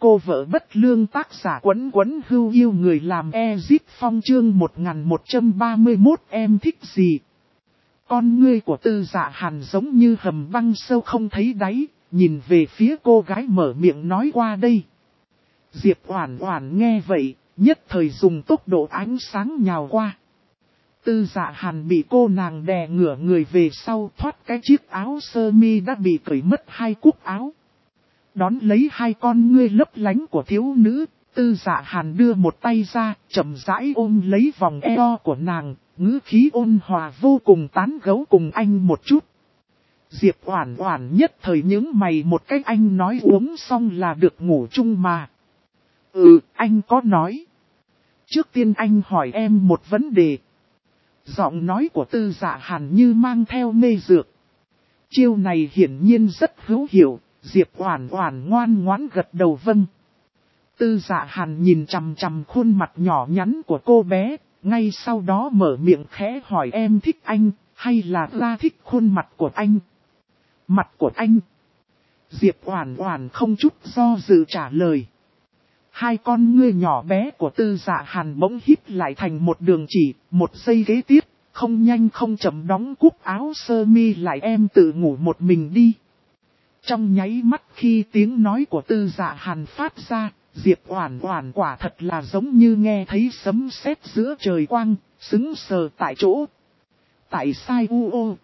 Cô vợ bất lương tác giả Quấn Quấn Hưu Yêu Người Làm Ezip Phong chương 1131 em thích gì? Con ngươi của Tư Dạ Hàn giống như hầm băng sâu không thấy đáy, nhìn về phía cô gái mở miệng nói qua đây. Diệp Oản Oản nghe vậy, nhất thời dùng tốc độ ánh sáng nhào qua. Tư Dạ Hàn bị cô nàng đè ngửa người về sau, thoát cái chiếc áo sơ mi đã bị cởi mất hai cúc áo. Đón lấy hai con ngươi lấp lánh của thiếu nữ, Tư Dạ Hàn đưa một tay ra, chậm rãi ôm lấy vòng eo của nàng, ngữ khí ôn hòa vô cùng tán gẫu cùng anh một chút. Diệp Oản Oản nhất thời nhướng mày một cách, anh nói uống xong là được ngủ chung mà. Anh có nói. Trước tiên anh hỏi em một vấn đề. Giọng nói của Tư Dạ Hàn như mang theo mê dược. Chiêu này hiển nhiên rất hữu hiệu, Diệp Oản Oản ngoan ngoãn gật đầu vâng. Tư Dạ Hàn nhìn chằm chằm khuôn mặt nhỏ nhắn của cô bé, ngay sau đó mở miệng khẽ hỏi em thích anh, hay là ta thích khuôn mặt của anh? Mặt của anh. Diệp Oản Oản không chút do dự trả lời. Hai con ngươi nhỏ bé của Tư Dạ Hàn bỗng híp lại thành một đường chỉ, một giây kế tiếp, không nhanh không chậm đóng cúc áo sơ mi lại em tự ngủ một mình đi. Trong nháy mắt khi tiếng nói của Tư Dạ Hàn phát ra, Diệp Oản Oản quả thật là giống như nghe thấy sấm sét giữa trời quang, sững sờ tại chỗ. Tại sai u.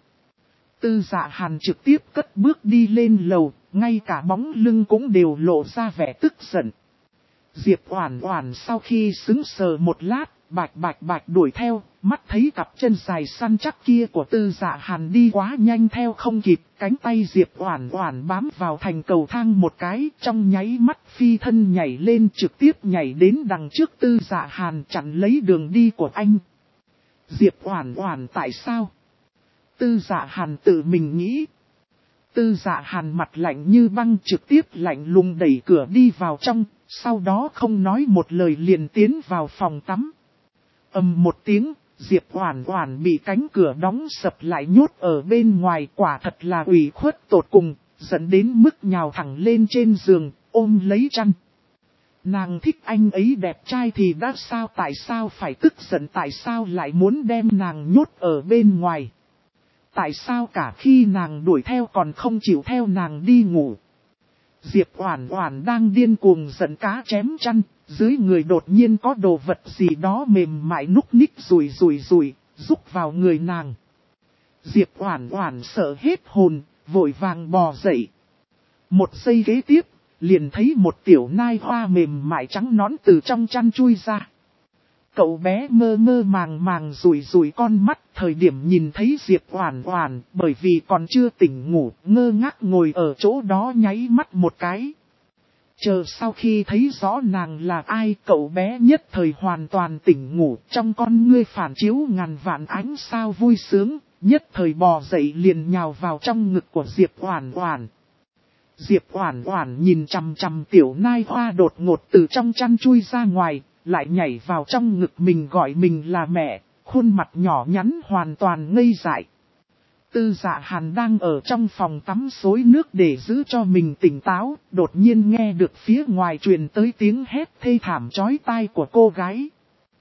Tư Dạ Hàn trực tiếp cất bước đi lên lầu, ngay cả bóng lưng cũng đều lộ ra vẻ tức giận. Diệp Oản Oản sau khi sững sờ một lát, bạch đuổi theo, mắt thấy cặp chân dài săn chắc kia của Tư Dạ Hàn đi quá nhanh theo không kịp, cánh tay Diệp Oản Oản bám vào thành cầu thang một cái, trong nháy mắt phi thân nhảy lên trực tiếp nhảy đến đằng trước Tư Dạ Hàn chặn lấy đường đi của anh. Diệp Oản Oản tại sao? Tư Dạ Hàn tự mình nghĩ. Tư Dạ Hàn mặt lạnh như băng trực tiếp lạnh lùng đẩy cửa đi vào trong, sau đó không nói một lời liền tiến vào phòng tắm. Ầm một tiếng, Diệp Oản Oản bị cánh cửa đóng sập lại nhốt ở bên ngoài, quả thật là ủy khuất tột cùng, dẫn đến mức nhào thẳng lên trên giường, ôm lấy chăn. Nàng thích anh ấy đẹp trai thì đã sao, tại sao phải tức giận, tại sao lại muốn đem nàng nhốt ở bên ngoài? Tại sao cả khi nàng đuổi theo còn không chịu theo nàng đi ngủ? Diệp Oản Oản đang điên cuồng giận cá chém chăn, dưới người đột nhiên có đồ vật gì đó mềm mại núc ních rùi rúc vào người nàng. Diệp Oản Oản sợ hết hồn, vội vàng bò dậy. Một giây kế tiếp, liền thấy một tiểu nai hoa mềm mại trắng nõn từ trong chăn chui ra. Cậu bé mơ màng rủi con mắt, thời điểm nhìn thấy Diệp Oản Oản, bởi vì còn chưa tỉnh ngủ, ngơ ngác ngồi ở chỗ đó nháy mắt một cái. Chờ sau khi thấy rõ nàng là ai, cậu bé nhất thời hoàn toàn tỉnh ngủ, trong con ngươi phản chiếu ngàn vạn ánh sao vui sướng, nhất thời bò dậy liền nhào vào trong ngực của Diệp Oản Oản. Diệp Oản Oản nhìn chằm chằm tiểu nai hoa đột ngột từ trong chăn chui ra ngoài, lại nhảy vào trong ngực mình gọi mình là mẹ, khuôn mặt nhỏ nhắn hoàn toàn ngây dại. Tư Dạ Hàn đang ở trong phòng tắm xối nước để giữ cho mình tỉnh táo, đột nhiên nghe được phía ngoài truyền tới tiếng hét thê thảm chói tai của cô gái.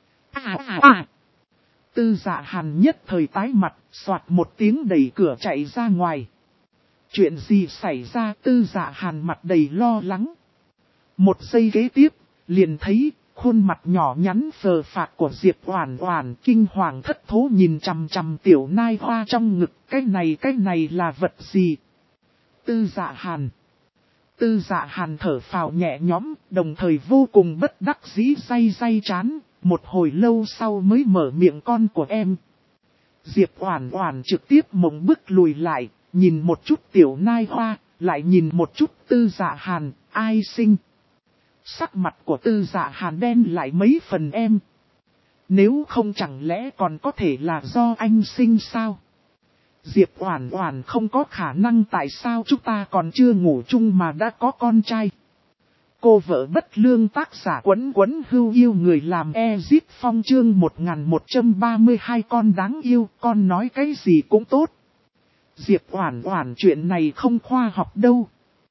Tư Dạ Hàn nhất thời tái mặt, xoạt một tiếng đẩy cửa chạy ra ngoài. Chuyện gì xảy ra? Tư Dạ Hàn mặt đầy lo lắng. Một giây kế tiếp, liền thấy khuôn mặt nhỏ nhắn phờ phạc của Diệp Oản Oản kinh hoàng thất thố nhìn chằm chằm tiểu nai hoa trong ngực, cái này là vật gì? Tư Dạ Hàn. Tư Dạ Hàn thở phào nhẹ nhõm, đồng thời vô cùng bất đắc dĩ day chán, một hồi lâu sau mới mở miệng con của em. Diệp Oản Oản trực tiếp mộng bức lùi lại, nhìn một chút tiểu nai hoa, lại nhìn một chút Tư Dạ Hàn, ai sinh? Sắc mặt của Tư Dạ Hàn đen lại mấy phần em. Nếu không chẳng lẽ còn có thể là do anh sinh sao? Diệp Oản Oản không có khả năng, tại sao chúng ta còn chưa ngủ chung mà đã có con trai? Cô vợ bất lương tác giả Quấn Quấn Hưu Yêu Người Làm Ezip Phong chương 1132 con đáng yêu, con nói cái gì cũng tốt. Diệp Oản Oản chuyện này không khoa học đâu.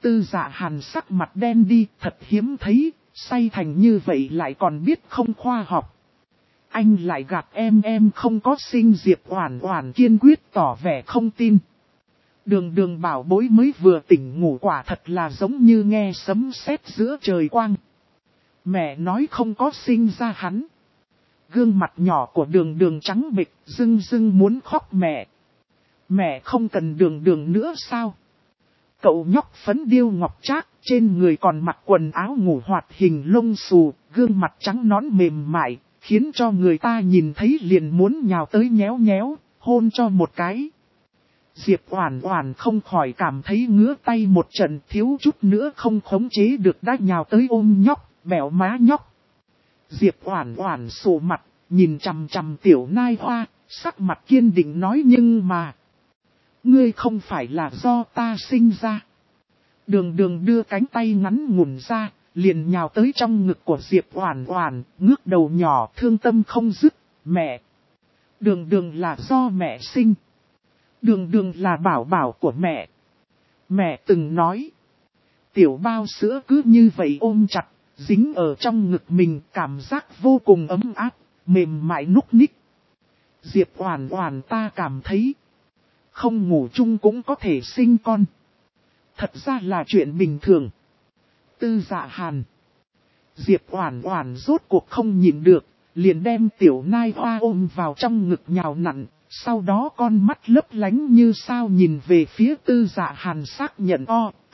Tư Dạ Hàn sắc mặt đen đi, thật hiếm thấy, say thành như vậy lại còn biết không khoa học. Anh lại gạt em không có sinh. Diệp Oản Oản kiên quyết tỏ vẻ không tin. Đường Đường bảo bối mới vừa tỉnh ngủ, quả thật là giống như nghe sấm sét giữa trời quang. Mẹ nói không có sinh ra hắn. Gương mặt nhỏ của Đường Đường trắng bệch, rưng rưng muốn khóc. Mẹ không cần Đường Đường nữa sao? Cậu nhóc phấn điêu ngọc trác, trên người còn mặc quần áo ngủ hoạt hình lông xù, gương mặt trắng nõn mềm mại, khiến cho người ta nhìn thấy liền muốn nhào tới nhéo nhéo, hôn cho một cái. Diệp Oản Oản không khỏi cảm thấy ngứa tay một trận, thiếu chút nữa không khống chế được đã nhào tới ôm nhóc, bẻo má nhóc. Diệp Oản Oản sụ mặt, nhìn chằm chằm Tiểu Nai Hoa, sắc mặt kiên định nói nhưng mà... Ngươi không phải là do ta sinh ra. Đường Đường đưa cánh tay ngắn ngủn ra, liền nhào tới trong ngực của Diệp Oản Oản, ngước đầu nhỏ thương tâm không dứt. Mẹ! Đường Đường là do mẹ sinh. Đường Đường là bảo bảo của mẹ. Mẹ từng nói. Tiểu bao sữa cứ như vậy ôm chặt, dính ở trong ngực mình, cảm giác vô cùng ấm áp, mềm mại núc ních. Diệp Oản Oản, ta cảm thấy không ngủ chung cũng có thể sinh con. Thật ra là chuyện bình thường. Tư Dạ Hàn. Diệp Oản Oản rốt cuộc không nhịn được, liền đem Tiểu Nai Hoa ôm vào trong ngực nhào nặn, sau đó con mắt lấp lánh như sao nhìn về phía Tư Dạ Hàn xác nhận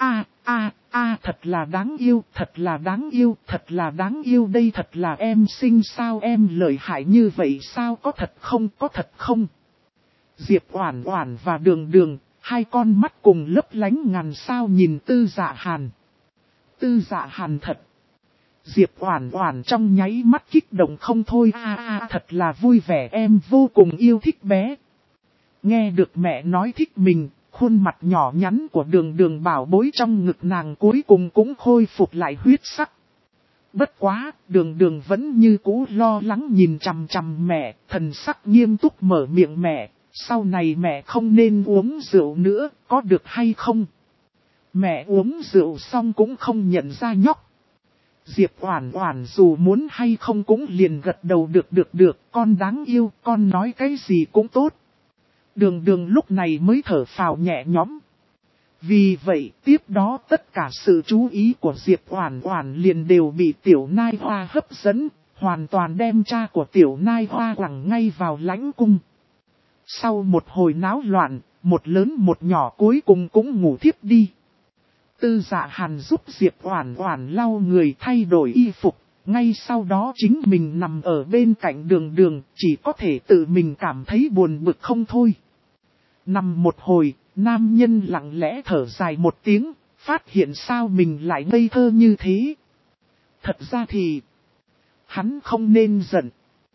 thật là đáng yêu, thật là đáng yêu, thật là đáng yêu, đây thật là em sinh sao, em lợi hại như vậy sao, có thật không? Diệp Oản Oản và Đường Đường, hai con mắt cùng lấp lánh ngàn sao nhìn Tư Dạ Hàn. Tư Dạ Hàn thật. Diệp Oản Oản trong nháy mắt kích động không thôi, thật là vui vẻ, em vô cùng yêu thích bé. Nghe được mẹ nói thích mình, khuôn mặt nhỏ nhắn của Đường Đường bảo bối trong ngực nàng cuối cùng cũng khôi phục lại huyết sắc. Bất quá, Đường Đường vẫn như cũ lo lắng nhìn chằm chằm mẹ, thần sắc nghiêm túc mở miệng mẹ, sau này mẹ không nên uống rượu nữa, có được hay không? Mẹ uống rượu xong cũng không nhận ra nhóc. Diệp Oản Oản dù muốn hay không cũng liền gật đầu được, con đáng yêu, con nói cái gì cũng tốt. Đường Đường lúc này mới thở phào nhẹ nhõm. Vì vậy, tiếp đó tất cả sự chú ý của Diệp Oản Oản liền đều bị Tiểu Nai Hoa hấp dẫn, hoàn toàn đem cha của Tiểu Nai Hoa quẳng ngay vào lãnh cung. Sau một hồi náo loạn, một lớn một nhỏ cuối cùng cũng ngủ thiếp đi. Tư Dạ Hàn giúp Diệp Oản Oản lau người thay đổi y phục, ngay sau đó chính mình nằm ở bên cạnh Đường Đường, chỉ có thể tự mình cảm thấy buồn bực không thôi. Nằm một hồi, nam nhân lặng lẽ thở dài một tiếng, phát hiện sao mình lại ngây thơ như thế. Thật ra thì, hắn không nên giận,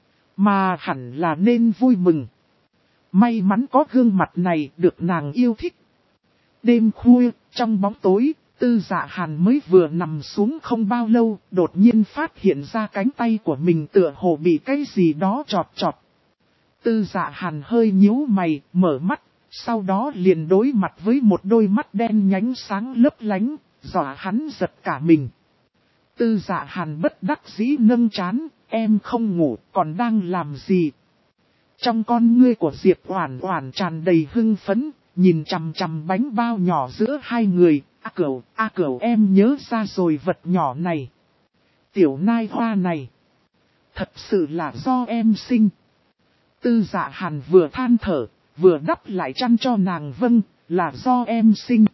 mà hẳn là nên vui mừng. May mắn có gương mặt này được nàng yêu thích. Đêm khuya, trong bóng tối, Tư Dạ Hàn mới vừa nằm xuống không bao lâu, đột nhiên phát hiện ra cánh tay của mình tựa hồ bị cái gì đó chọt chọt. Tư Dạ Hàn hơi nhíu mày, mở mắt, sau đó liền đối mặt với một đôi mắt đen nhánh sáng lấp lánh, dọa hắn giật cả mình. Tư Dạ Hàn bất đắc dĩ nâng trán, em không ngủ, còn đang làm gì? Trong con ngươi của Diệp Oản Oản tràn đầy hưng phấn, nhìn chằm chằm bánh bao nhỏ giữa hai người, A Cửu em nhớ ra rồi, vật nhỏ này. Tiểu Nai Hoa này, thật sự là do em sinh. Tư Dạ Hàn vừa than thở, vừa đắp lại chăn cho nàng, vâng, là do em sinh.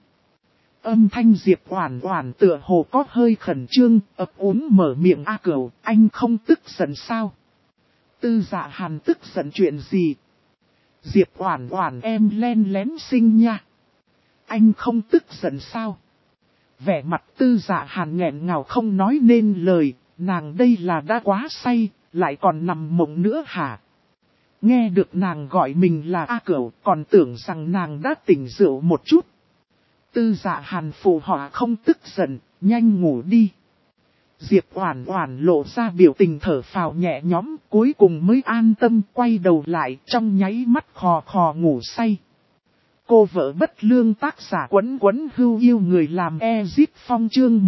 Âm thanh Diệp Oản Oản tựa hồ có hơi khẩn trương, ấp úng mở miệng, A Cửu, anh không tức giận sao? Tư Dạ Hàn tức giận chuyện gì? Diệp Oản Oản em len lén sinh nha. Anh không tức giận sao? Vẻ mặt Tư Dạ Hàn nghẹn ngào không nói nên lời, nàng đây là đã quá say, lại còn nằm mộng nữa hả? Nghe được nàng gọi mình là A Cửu, còn tưởng rằng nàng đã tỉnh rượu một chút. Tư Dạ Hàn phụ họa, không tức giận, nhanh ngủ đi. Diệp Oản Oản lộ ra biểu tình thở phào nhẹ nhõm, cuối cùng mới an tâm quay đầu lại, trong nháy mắt khò khò ngủ say. cô vợ bất lương tác giả Quấn Quấn Hưu yêu người làm Ezip Phong chương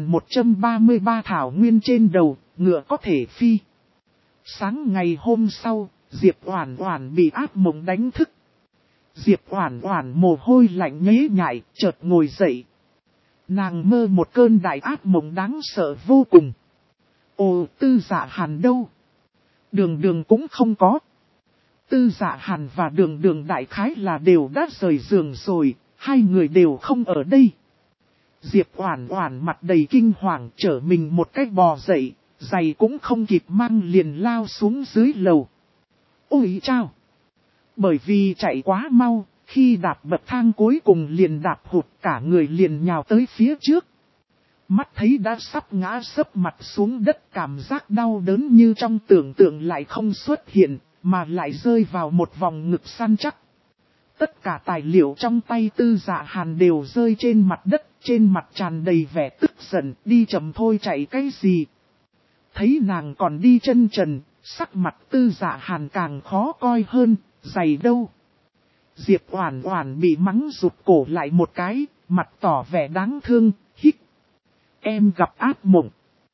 1133 thảo nguyên trên đầu, ngựa có thể phi. Sáng ngày hôm sau, Diệp Oản Oản bị ác mộng đánh thức. Diệp Oản Oản mồ hôi lạnh nhễ nhại, chợt ngồi dậy. Nàng mơ một cơn đại ác mộng đáng sợ vô cùng. Ồ, Tư Dạ Hàn đâu? Đường Đường cũng không có. Tư Dạ Hàn và Đường Đường đại khái là đều đã rời giường rồi, hai người đều không ở đây. Diệp Oản Oản mặt đầy kinh hoàng trở mình một cách bò dậy, giày cũng không kịp mang liền lao xuống dưới lầu. Ôi chao! Bởi vì chạy quá mau, khi đạp bậc thang cuối cùng liền đạp hụt cả người liền nhào tới phía trước. Mắt thấy đã sắp ngã sấp mặt xuống đất, cảm giác đau đớn như trong tưởng tượng lại không xuất hiện, mà lại rơi vào một vòng ngực săn chắc. Tất cả tài liệu trong tay Tư Dạ Hàn đều rơi trên mặt đất, trên mặt tràn đầy vẻ tức giận, đi chậm thôi chạy cái gì. Thấy nàng còn đi chân trần, sắc mặt Tư Dạ Hàn càng khó coi hơn, giày đâu. Diệp Oản Oản bị mắng rụt cổ lại một cái, mặt tỏ vẻ đáng thương, hít. Em gặp ác mộng.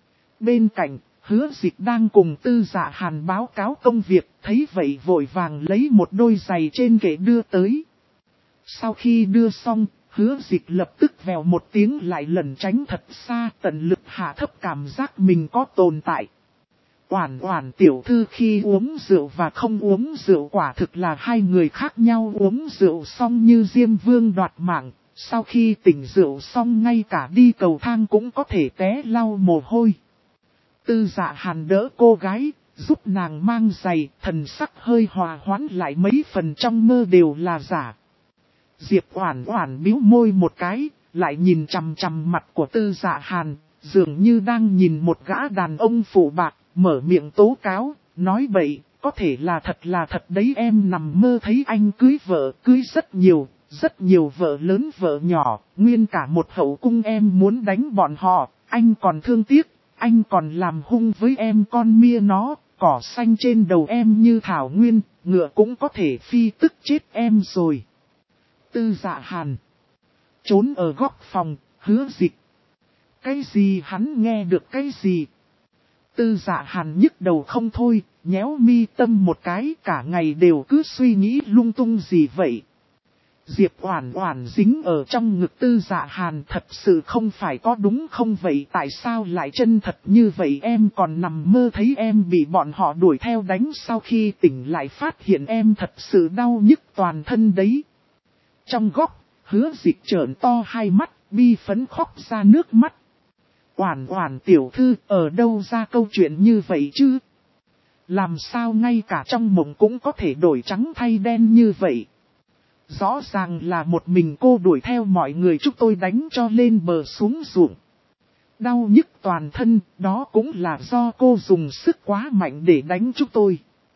Bên cạnh, Hứa Dịch đang cùng Tư Dạ Hàn báo cáo công việc, thấy vậy vội vàng lấy một đôi giày trên kệ đưa tới. Sau khi đưa xong, Hứa Dịch lập tức vèo một tiếng lại lẩn tránh thật xa, tận lực hạ thấp cảm giác mình có tồn tại. Oản Oản tiểu thư khi uống rượu và không uống rượu quả thực là hai người khác nhau, uống rượu xong như Diêm Vương đoạt mạng, sau khi tỉnh rượu xong ngay cả đi cầu thang cũng có thể té lau mồ hôi. Tư Dạ Hàn đỡ cô gái, giúp nàng mang giày, thần sắc hơi hòa hoãn lại mấy phần trong mơ đều là giả. Diệp Oản Oản bĩu môi một cái, lại nhìn chằm chằm mặt của Tư Dạ Hàn, dường như đang nhìn một gã đàn ông phụ bạc, mở miệng tố cáo, nói bậy, có thể là thật đấy, em nằm mơ thấy anh cưới vợ, cưới rất nhiều vợ lớn vợ nhỏ, nguyên cả một hậu cung, em muốn đánh bọn họ, anh còn thương tiếc, anh còn làm hung với em con mia nó, cỏ xanh trên đầu em như thảo nguyên, ngựa cũng có thể phi tức chết em rồi. Tư Dạ Hàn trốn ở góc phòng, Hứa Dịch. Cái gì hắn nghe được cái gì? Tư Dạ Hàn nhức đầu không thôi, nhéo mi tâm một cái, cả ngày đều cứ suy nghĩ lung tung gì vậy. Diệp Oản Oản dính ở trong ngực Tư Dạ Hàn, thật sự không phải có đúng không vậy, tại sao lại chân thật như vậy, em còn nằm mơ thấy em bị bọn họ đuổi theo đánh, sau khi tỉnh lại phát hiện em thật sự đau nhức toàn thân đấy. Trong góc, Hứa Dịch trợn to hai mắt, bi phấn khóc ra nước mắt. Oản Oản tiểu thư, ở đâu ra câu chuyện như vậy chứ? Làm sao ngay cả trong mộng cũng có thể đổi trắng thay đen như vậy? Rõ ràng là một mình cô đuổi theo mọi người, chúng tôi đánh cho lên bờ xuống ruộng. Đau nhức toàn thân, đó cũng là do cô dùng sức quá mạnh để đánh chúng tôi.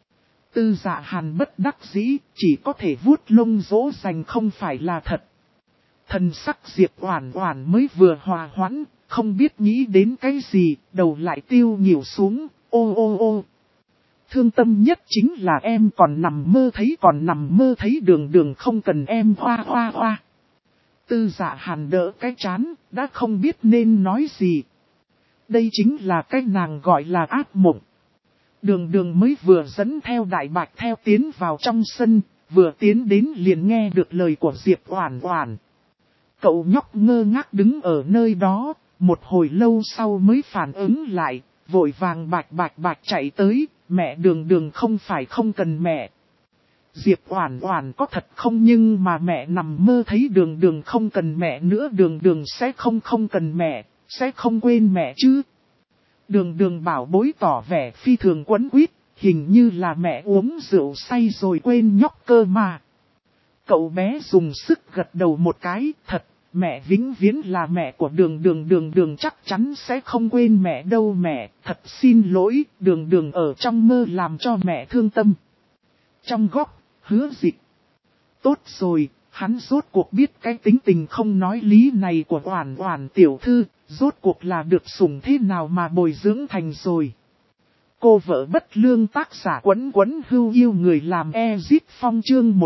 Tư Dạ Hàn bất đắc dĩ, chỉ có thể vuốt lông dỗ dành không phải là thật. Thần sắc Diệp Oản Oản mới vừa hòa hoãn, không biết nghĩ đến cái gì, đầu lại tiêu nghỉu xuống, ô. Thương tâm nhất chính là em còn nằm mơ thấy Đường Đường không cần em hoa. Tư Dạ Hàn đỡ cái trán, đã không biết nên nói gì. Đây chính là cái nàng gọi là ác mộng. Đường Đường mới vừa dẫn theo Đại Bạch theo tiến vào trong sân, vừa tiến đến liền nghe được lời của Diệp Oản Oản. Cậu nhóc ngơ ngác đứng ở nơi đó, một hồi lâu sau mới phản ứng lại, vội vàng bạch chạy tới, mẹ Đường Đường không phải không cần mẹ. Diệp Oản Oản có thật không, nhưng mà mẹ nằm mơ thấy Đường Đường không cần mẹ nữa, Đường Đường sẽ không cần mẹ, sẽ không quên mẹ chứ. Đường Đường bảo bối tỏ vẻ phi thường quấn quýt, hình như là mẹ uống rượu say rồi quên nhóc cơ mà. Cậu bé dùng sức gật đầu một cái, thật, mẹ vĩnh viễn là mẹ của Đường Đường chắc chắn sẽ không quên mẹ đâu mẹ, thật xin lỗi, Đường Đường ở trong mơ làm cho mẹ thương tâm. Trong góc, Hứa Dịch. Tốt rồi, hắn rốt cuộc biết cái tính tình không nói lý này của Oản Oản tiểu thư, rốt cuộc là được sủng thế nào mà bồi dưỡng thành rồi. Cô vợ bất lương tác giả Quấn Quấn Hưu yêu người làm Ezit Phong chương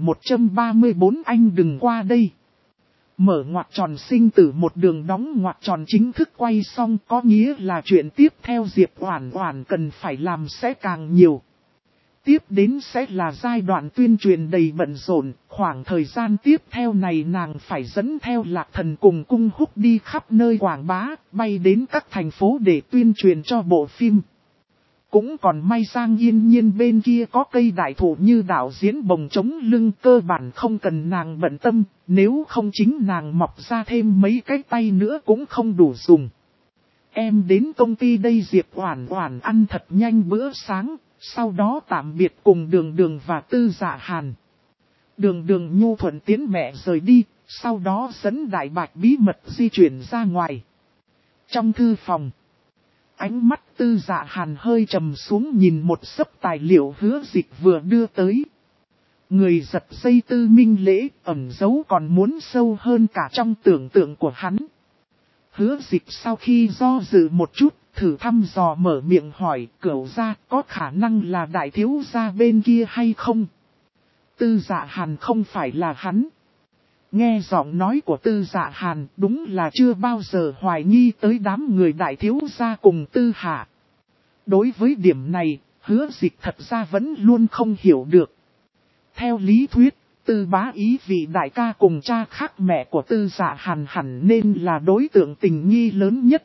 1134 anh đừng qua đây. Mở ngoặc tròn sinh tử một đường đóng ngoặc tròn chính thức quay xong có nghĩa là chuyện tiếp theo Diệp Oản Oản cần phải làm sẽ càng nhiều. Tiếp đến sẽ là giai đoạn tuyên truyền đầy bận rộn, khoảng thời gian tiếp theo này nàng phải dẫn theo Lạc Thần cùng Cung Húc đi khắp nơi quảng bá, bay đến các thành phố để tuyên truyền cho bộ phim. Cũng còn may Giang Yên Nhiên bên kia có cây đại thụ như đạo diễn bồng chống lưng cơ bản không cần nàng bận tâm, nếu không chính nàng mọc ra thêm mấy cái tay nữa cũng không đủ dùng. Em đến công ty đây Diệp Oản Oản ăn thật nhanh bữa sáng, sau đó tạm biệt cùng Đường Đường và Tư Dạ Hàn. Đường Đường nhu thuận tiễn mẹ rời đi, sau đó dẫn Đại Bạch bí mật di chuyển ra ngoài. Trong thư phòng, ánh mắt Tư Dạ Hàn hơi trầm xuống nhìn một xấp tài liệu Hứa Dịch vừa đưa tới. Người giật dây Tư Minh Lễ ẩn giấu còn muốn sâu hơn cả trong tưởng tượng của hắn. Hứa Dịch sau khi do dự một chút, thử thăm dò mở miệng hỏi Cửu gia có khả năng là đại thiếu gia bên kia hay không? Tư Dạ Hàn không phải là hắn. Nghe giọng nói của Tư Dạ Hàn đúng là chưa bao giờ hoài nghi tới đám người đại thiếu gia cùng Tư Hạ. Đối với điểm này, Hứa Dịch thật ra vẫn luôn không hiểu được. Theo lý thuyết, Tư Bá Ý vị đại ca cùng cha khác mẹ của Tư Dạ Hàn hẳn nên là đối tượng tình nghi lớn nhất.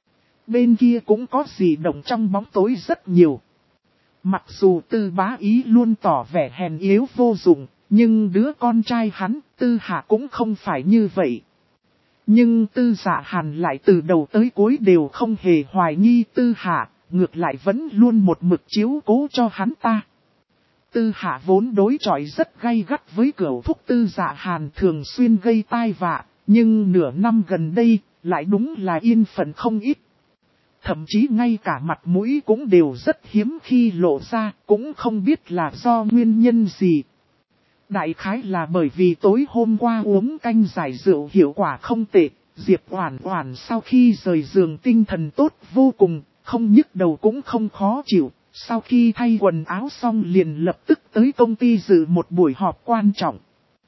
Bên kia cũng có gì động trong bóng tối rất nhiều. Mặc dù Tư Bá Ý luôn tỏ vẻ hèn yếu vô dụng, nhưng đứa con trai hắn, Tư Hạ cũng không phải như vậy. Nhưng Tư Dạ Hàn lại từ đầu tới cuối đều không hề hoài nghi Tư Hạ, ngược lại vẫn luôn một mực chiếu cố cho hắn ta. Tư Hạ vốn đối chọi rất gay gắt với cửu thúc Tư Dạ Hàn thường xuyên gây tai vạ, nhưng nửa năm gần đây, lại đúng là yên phận không ít. Thậm chí ngay cả mặt mũi cũng đều rất hiếm khi lộ ra, cũng không biết là do nguyên nhân gì. Đại khái là bởi vì tối hôm qua uống canh giải rượu hiệu quả không tệ, Diệp Oản Oản sau khi rời giường tinh thần tốt vô cùng, không nhức đầu cũng không khó chịu. Sau khi thay quần áo xong liền lập tức tới công ty dự một buổi họp quan trọng.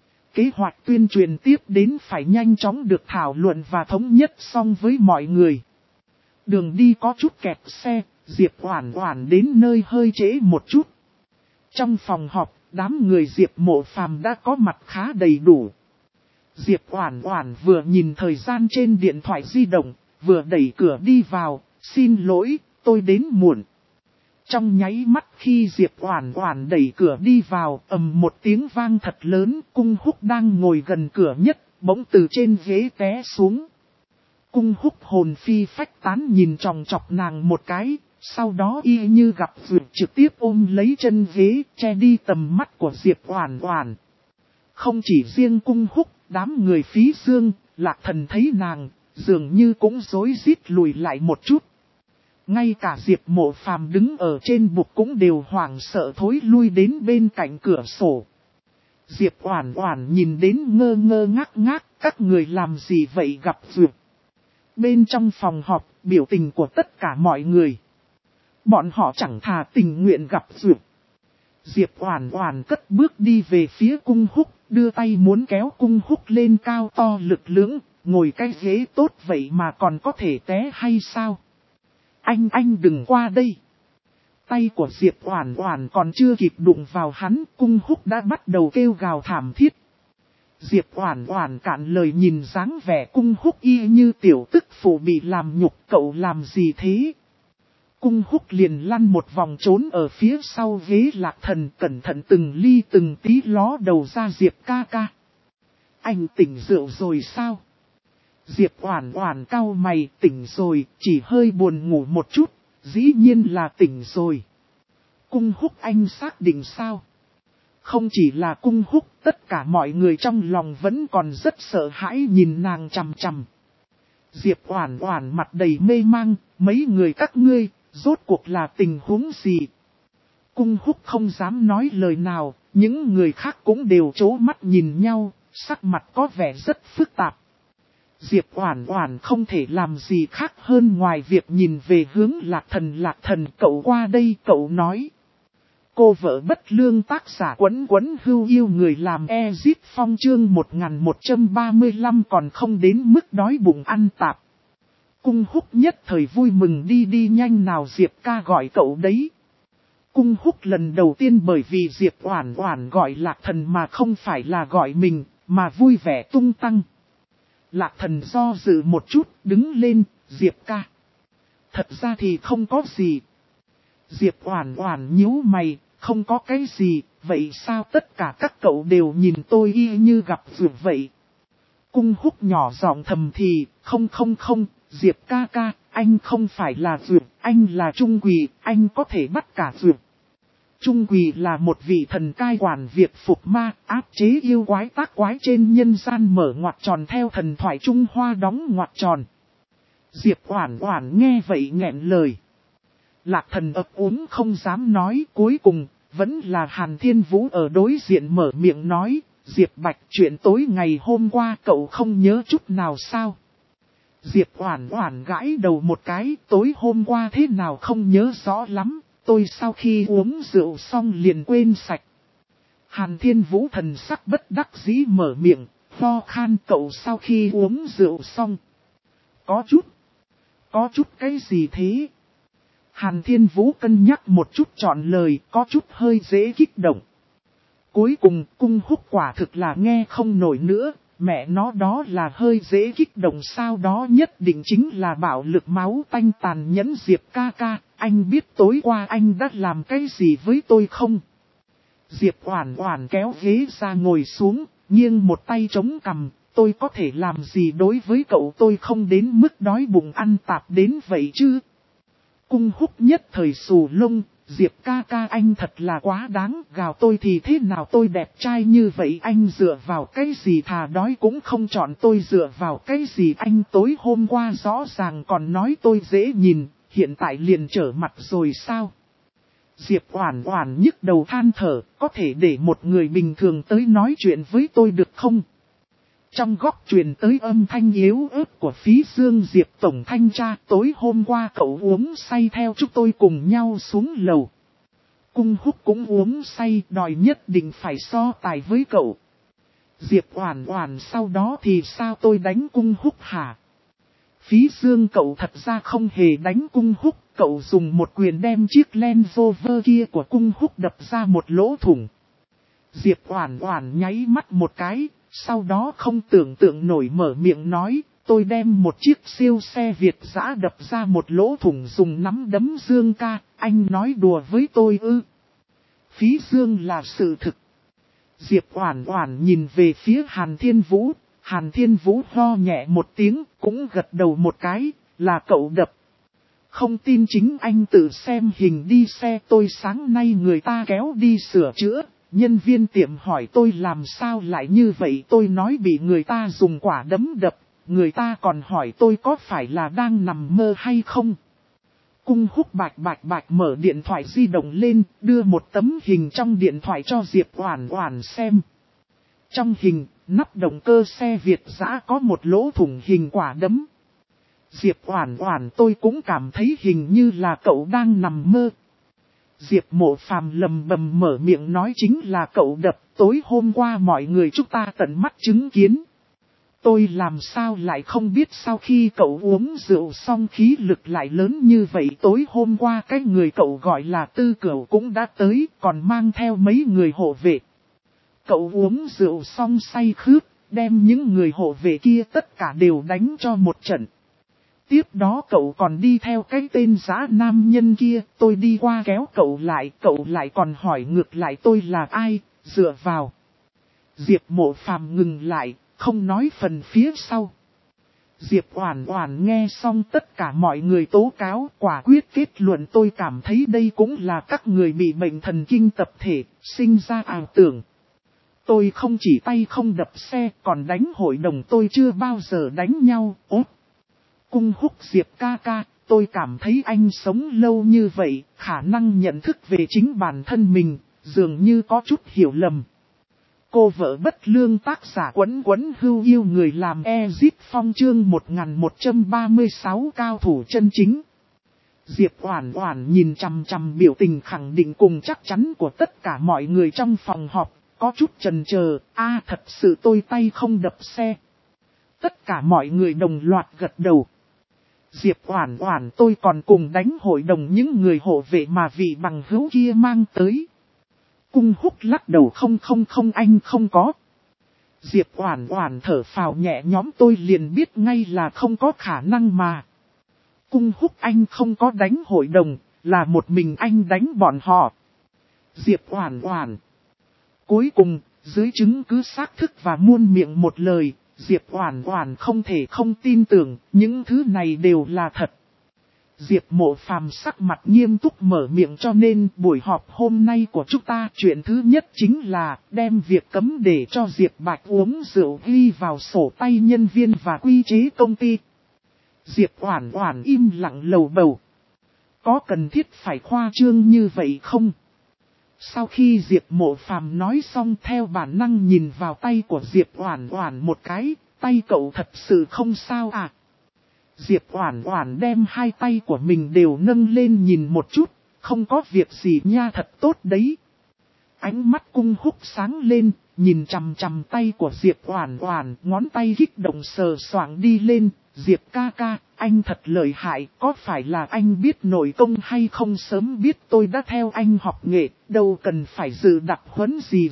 Kế hoạch tuyên truyền tiếp đến phải nhanh chóng được thảo luận và thống nhất xong với mọi người. Đường đi có chút kẹt xe, Diệp Oản Oản đến nơi hơi trễ một chút. Trong phòng họp, đám người Diệp Mộ Phàm đã có mặt khá đầy đủ. Diệp Oản Oản vừa nhìn thời gian trên điện thoại di động, vừa đẩy cửa đi vào, xin lỗi, tôi đến muộn. Trong nháy mắt khi Diệp Oản Oản đẩy cửa đi vào, ầm một tiếng vang thật lớn, Cung Húc đang ngồi gần cửa nhất, bỗng từ trên ghế té xuống. Cung Húc hồn phi phách tán nhìn chòng chọc nàng một cái, sau đó y như gặp duyệt trực tiếp ôm lấy chân ghế, che đi tầm mắt của Diệp Oản Oản. Không chỉ riêng Cung Húc, đám người Phí Dương, Lạc Thần thấy nàng, dường như cũng rối rít lùi lại một chút. Ngay cả Diệp Mộ Phàm đứng ở trên bục cũng đều hoảng sợ thối lui đến bên cạnh cửa sổ. Diệp Oản Oản nhìn đến ngơ ngơ ngác ngác, các người làm gì vậy gặp duyệt. Bên trong phòng họp, biểu tình của tất cả mọi người. Bọn họ chẳng thà tình nguyện gặp duyệt. Diệp Oản Oản cất bước đi về phía Cung Húc, đưa tay muốn kéo Cung Húc lên cao to lực lưỡng, ngồi cái ghế tốt vậy mà còn có thể té hay sao? Anh đừng qua đây. Tay của Diệp Oản Oản còn chưa kịp đụng vào hắn, Cung Húc đã bắt đầu kêu gào thảm thiết. Diệp Oản Oản cạn lời nhìn dáng vẻ Cung Húc y như tiểu tức phụ bị làm nhục, cậu làm gì thế? Cung Húc liền lăn một vòng trốn ở phía sau ghế Lạc Thần, cẩn thận từng ly từng tí ló đầu ra Diệp ca ca. Anh tỉnh rượu rồi sao? Diệp Oản Oản cau mày, tỉnh rồi, chỉ hơi buồn ngủ một chút, dĩ nhiên là tỉnh rồi. Cung Húc anh xác định sao? Không chỉ là Cung Húc, tất cả mọi người trong lòng vẫn còn rất sợ hãi nhìn nàng chằm chằm. Diệp Oản Oản mặt đầy mê mang, mấy người các ngươi, rốt cuộc là tình huống gì? Cung Húc không dám nói lời nào, những người khác cũng đều trố mắt nhìn nhau, sắc mặt có vẻ rất phức tạp. Diệp Oản Oản không thể làm gì khác hơn ngoài việc nhìn về hướng Lạc Thần, cậu qua đây, cậu nói. Cô vợ bất lương tác giả Quấn Quấn Hưu yêu người làm Ezip Phong chương 1135 còn không đến mức đói bụng ăn tạp. Cung Húc nhất thời vui mừng đi nhanh nào Diệp ca gọi cậu đấy. Cung Húc lần đầu tiên bởi vì Diệp Oản Oản gọi Lạc Thần mà không phải là gọi mình, mà vui vẻ tung tăng. Lạc Thần do dự một chút, đứng lên, Diệp ca. Thật ra thì không có gì. Diệp Oản Oản nhíu mày, không có cái gì, vậy sao tất cả các cậu đều nhìn tôi y như gặp duyên vậy? Cung Húc nhỏ giọng thầm thì, không, Diệp ca ca, anh không phải là duyên, anh là Trung Quỳ, anh có thể bắt cả duyên. Trung Quỳ là một vị thần cai quản việc phục ma, áp chế yêu quái tác quái trên nhân gian mở ngoặc tròn theo thần thoại Trung Hoa đóng ngoặc tròn. Diệp Oản Oản nghe vậy nghẹn lời. Lạc Thần ấp úng không dám nói, cuối cùng, vẫn là Hàn Thiên Vũ ở đối diện mở miệng nói, Diệp Bạch chuyện tối ngày hôm qua cậu không nhớ chút nào sao? Diệp Oản Oản gãi đầu một cái, tối hôm qua thế nào không nhớ rõ lắm, tôi sau khi uống rượu xong liền quên sạch. Hàn Thiên Vũ thần sắc bất đắc dĩ mở miệng, ho khan cậu sau khi uống rượu xong. Có chút cái gì thế? Hàn Thiên Vũ cân nhắc một chút chọn lời, có chút hơi dễ kích động. Cuối cùng, Cung Húc quả thực là nghe không nổi nữa, mẹ nó đó là hơi dễ kích động sao đó nhất định chính là bạo lực máu tanh tàn nhẫn Diệp ca ca, anh biết tối qua anh đã làm cái gì với tôi không? Diệp Oản Oản kéo ghế ra ngồi xuống, nghiêng một tay chống cằm, tôi có thể làm gì đối với cậu tôi không đến mức đói bụng ăn tạp đến vậy chứ? Cung Húc nhất thời xù lông, Diệp ca ca anh thật là quá đáng, gào tôi thì thế nào tôi đẹp trai như vậy anh dựa vào cái gì thà đói cũng không chọn tôi dựa vào cái gì anh tối hôm qua rõ ràng còn nói tôi dễ nhìn, hiện tại liền trở mặt rồi sao? Diệp Oản Oản nhức đầu than thở, có thể để một người bình thường tới nói chuyện với tôi được không? Trong góc truyền tới âm thanh yếu ớt của Phí Dương Diệp tổng thanh tra, tối hôm qua cậu uống say theo chúng tôi cùng nhau xuống lầu. Cung Húc cũng uống say, đòi nhất định phải so tài với cậu. Diệp Oản Oản sau đó thì sao tôi đánh Cung Húc hả? Phí Dương cậu thật ra không hề đánh Cung Húc, cậu dùng một quyền đem chiếc Land Rover kia của Cung Húc đập ra một lỗ thủng. Diệp Oản Oản nháy mắt một cái. Sau đó không tưởng tượng nổi mở miệng nói, tôi đem một chiếc siêu xe Việt dã đập ra một lỗ thủng dùng nắm đấm Dương ca, anh nói đùa với tôi ư? Phí Dương là sự thực. Diệp Oản Oản nhìn về phía Hàn Thiên Vũ ho nhẹ một tiếng, cũng gật đầu một cái, là cậu đập. Không tin chính anh tự xem hình đi xe tôi sáng nay người ta kéo đi sửa chữa. Nhân viên tiệm hỏi tôi làm sao lại như vậy tôi nói bị người ta dùng quả đấm đập, người ta còn hỏi tôi có phải là đang nằm mơ hay không. Cung Húc bạch mở điện thoại di động lên, đưa một tấm hình trong điện thoại cho Diệp Oản Oản xem. Trong hình, nắp động cơ xe Việt dã có một lỗ thủng hình quả đấm. Diệp Oản Oản tôi cũng cảm thấy hình như là cậu đang nằm mơ. Diệp Mộ Phàm lầm bầm mở miệng nói chính là cậu đập, tối hôm qua mọi người chúng ta tận mắt chứng kiến. Tôi làm sao lại không biết sau khi cậu uống rượu xong khí lực lại lớn như vậy tối hôm qua cái người cậu gọi là Tư Cửu cũng đã tới còn mang theo mấy người hộ vệ. Cậu uống rượu xong say khướt, đem những người hộ vệ kia tất cả đều đánh cho một trận. Tiếp đó cậu còn đi theo cái tên dã nam nhân kia, tôi đi qua kéo cậu lại còn hỏi ngược lại tôi là ai, dựa vào. Diệp Mộ Phàm ngừng lại, không nói phần phía sau. Diệp Oản Oản nghe xong tất cả mọi người tố cáo, quả quyết kết luận tôi cảm thấy đây cũng là các người bị bệnh thần kinh tập thể, sinh ra ảo tưởng. Tôi không chỉ tay không đập xe, còn đánh hội đồng tôi chưa bao giờ đánh nhau, Cung Húc Diệp ca ca, tôi cảm thấy anh sống lâu như vậy, khả năng nhận thức về chính bản thân mình, dường như có chút hiểu lầm. Cô vợ bất lương tác giả Quấn Quấn Hưu yêu người làm Ezit Phong chương 1136 cao thủ chân chính. Diệp Oản Oản nhìn chằm chằm biểu tình khẳng định cùng chắc chắn của tất cả mọi người trong phòng họp, có chút chần chờ, thật sự tôi tay không đập xe. Tất cả mọi người đồng loạt gật đầu. Diệp Oản Oản tôi còn cùng đánh hội đồng những người hộ vệ mà vị bằng hữu kia mang tới. Cung Húc lắc đầu không anh không có. Diệp Oản Oản thở phào nhẹ nhõm tôi liền biết ngay là không có khả năng mà. Cung Húc anh không có đánh hội đồng, là một mình anh đánh bọn họ. Diệp Oản Oản. Cuối cùng, dưới chứng cứ xác thực và muôn miệng một lời, Diệp Oản Oản không thể không tin tưởng, những thứ này đều là thật. Diệp Mộ Phàm sắc mặt nghiêm túc mở miệng cho nên buổi họp hôm nay của chúng ta chuyện thứ nhất chính là đem việc cấm để cho Diệp Bạch uống rượu ghi vào sổ tay nhân viên và quy chế công ty. Diệp Oản Oản im lặng lầu bầu. Có cần thiết phải khoa trương như vậy không? Sau khi Diệp Mộ Phàm nói xong theo bản năng nhìn vào tay của Diệp Oản Oản một cái, tay cậu thật sự không sao à? Diệp Oản Oản đem hai tay của mình đều nâng lên nhìn một chút, không có việc gì nha thật tốt đấy. Ánh mắt Cung Húc sáng lên, nhìn chằm chằm tay của Diệp Oản Oản, ngón tay kích động sờ soạng đi lên, Diệp ca ca, anh thật lợi hại, có phải là anh biết nội công hay không sớm biết tôi đã theo anh học nghệ, đâu cần phải dự đặc huấn gì.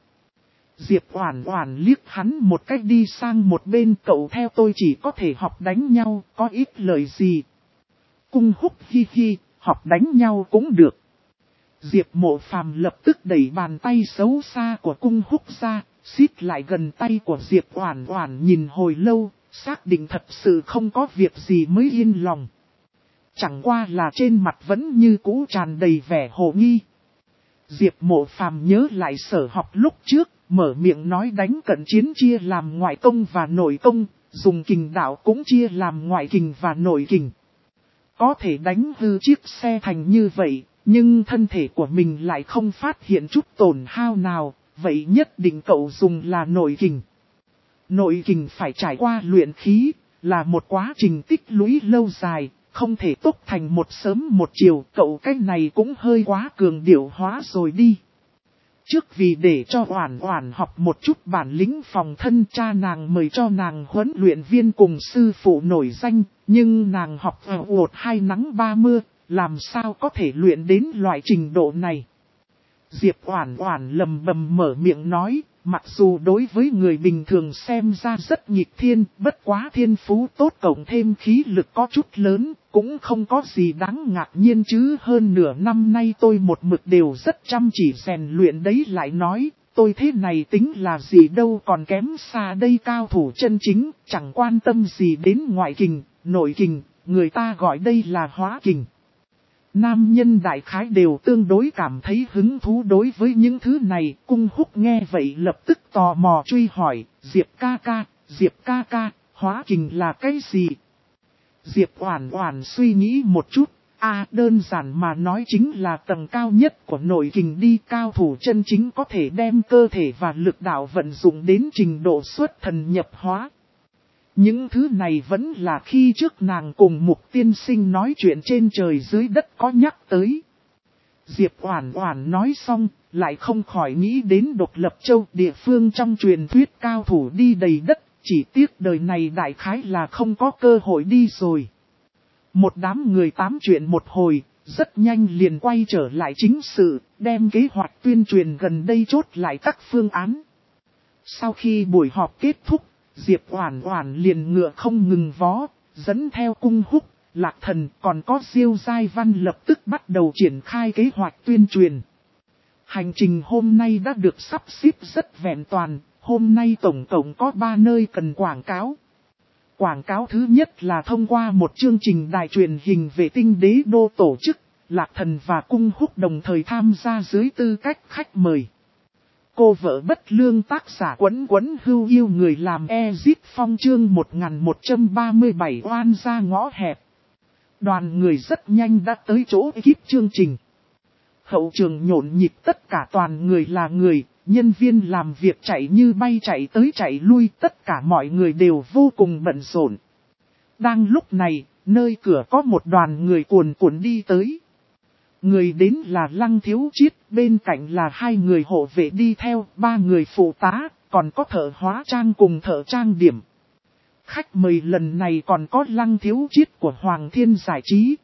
Diệp Oản Oản liếc hắn một cách đi sang một bên cậu theo tôi chỉ có thể học đánh nhau, có ít lời gì. Cung Húc hi hi, học đánh nhau cũng được. Diệp Mộ Phàm lập tức đẩy bàn tay xấu xa của Cung Húc ra, xít lại gần tay của Diệp Oản Oản nhìn hồi lâu, xác định thật sự không có việc gì mới yên lòng. Chẳng qua là trên mặt vẫn như cũ tràn đầy vẻ hồ nghi. Diệp Mộ Phàm nhớ lại sở học lúc trước, mở miệng nói đánh cận chiến chia làm ngoại công và nội công, dùng kình đạo cũng chia làm ngoại kình và nội kình. Có thể đánh hư chiếc xe thành như vậy, nhưng thân thể của mình lại không phát hiện chút tổn hao nào, vậy nhất định cậu dùng là nội kình. Nội kình phải trải qua luyện khí, là một quá trình tích lũy lâu dài, không thể tốc thành một sớm một chiều, cậu cách này cũng hơi quá cường điệu hóa rồi đi. Trước vì để cho Oản Oản học một chút bản lĩnh phòng thân cha nàng mời cho nàng huấn luyện viên cùng sư phụ nổi danh, nhưng nàng học ột 2 nắng 3 mưa, làm sao có thể luyện đến loại trình độ này. Diệp Oản Oản lầm bầm mở miệng nói, mặc dù đối với người bình thường xem ra rất nghịch thiên, bất quá thiên phú tốt cộng thêm khí lực có chút lớn, cũng không có gì đáng ngạc nhiên chứ. Hơn nửa năm nay tôi một mực đều rất chăm chỉ rèn luyện đấy, lại nói, tôi thế này tính là gì đâu, còn kém xa đây, cao thủ chân chính, chẳng quan tâm gì đến ngoại kình, nội kình, người ta gọi đây là hóa kình. Nam nhân đại khái đều tương đối cảm thấy hứng thú đối với những thứ này. Cung Húc nghe vậy lập tức tò mò truy hỏi, Diệp ca ca, hóa kình là cái gì? Diệp Oản Oản suy nghĩ một chút, đơn giản mà nói chính là tầng cao nhất của nội kình đi, cao thủ chân chính có thể đem cơ thể và lực đạo vận dụng đến trình độ xuất thần nhập hóa. Những thứ này vẫn là khi trước nàng cùng Mục tiên sinh nói chuyện trên trời dưới đất có nhắc tới. Diệp Oản Oản nói xong, lại không khỏi nghĩ đến Độc Lập Châu, địa phương trong truyền thuyết cao thủ đi đầy đất, chỉ tiếc đời này đại khái là không có cơ hội đi rồi. Một đám người tám chuyện một hồi, rất nhanh liền quay trở lại chính sự, đem kế hoạch tuyên truyền gần đây chốt lại các phương án. Sau khi buổi họp kết thúc, Diệp Oản Oản liền ngựa không ngừng vó, dẫn theo Cung Húc, Lạc Thần còn có Diêu Giai Văn lập tức bắt đầu triển khai kế hoạch tuyên truyền. Hành trình hôm nay đã được sắp xếp rất vẹn toàn, hôm nay tổng cộng có 3 nơi cần quảng cáo. Quảng cáo thứ nhất là thông qua một chương trình đài truyền hình vệ tinh Đế Đô tổ chức, Lạc Thần và Cung Húc đồng thời tham gia dưới tư cách khách mời. Cô vợ bất lương tác giả Quấn Quấn Hưu yêu người làm Ezit Phong chương 1137 oan ra ngõ hẹp. Đoàn người rất nhanh đã tới chỗ ekip chương trình. Hậu trường nhộn nhịp, tất cả toàn người là người, nhân viên làm việc chạy như bay chạy tới chạy lui, tất cả mọi người đều vô cùng bận rộn. Đang lúc này, nơi cửa có một đoàn người cuồn cuộn đi tới. Người đến là Lăng Thiếu Chiết, bên cạnh là 2 người hộ vệ đi theo, 3 người phụ tá, còn có thợ hóa trang cùng thợ trang điểm. Khách mời lần này còn có Lăng Thiếu Chiết của Hoàng Thiên Giải Trí.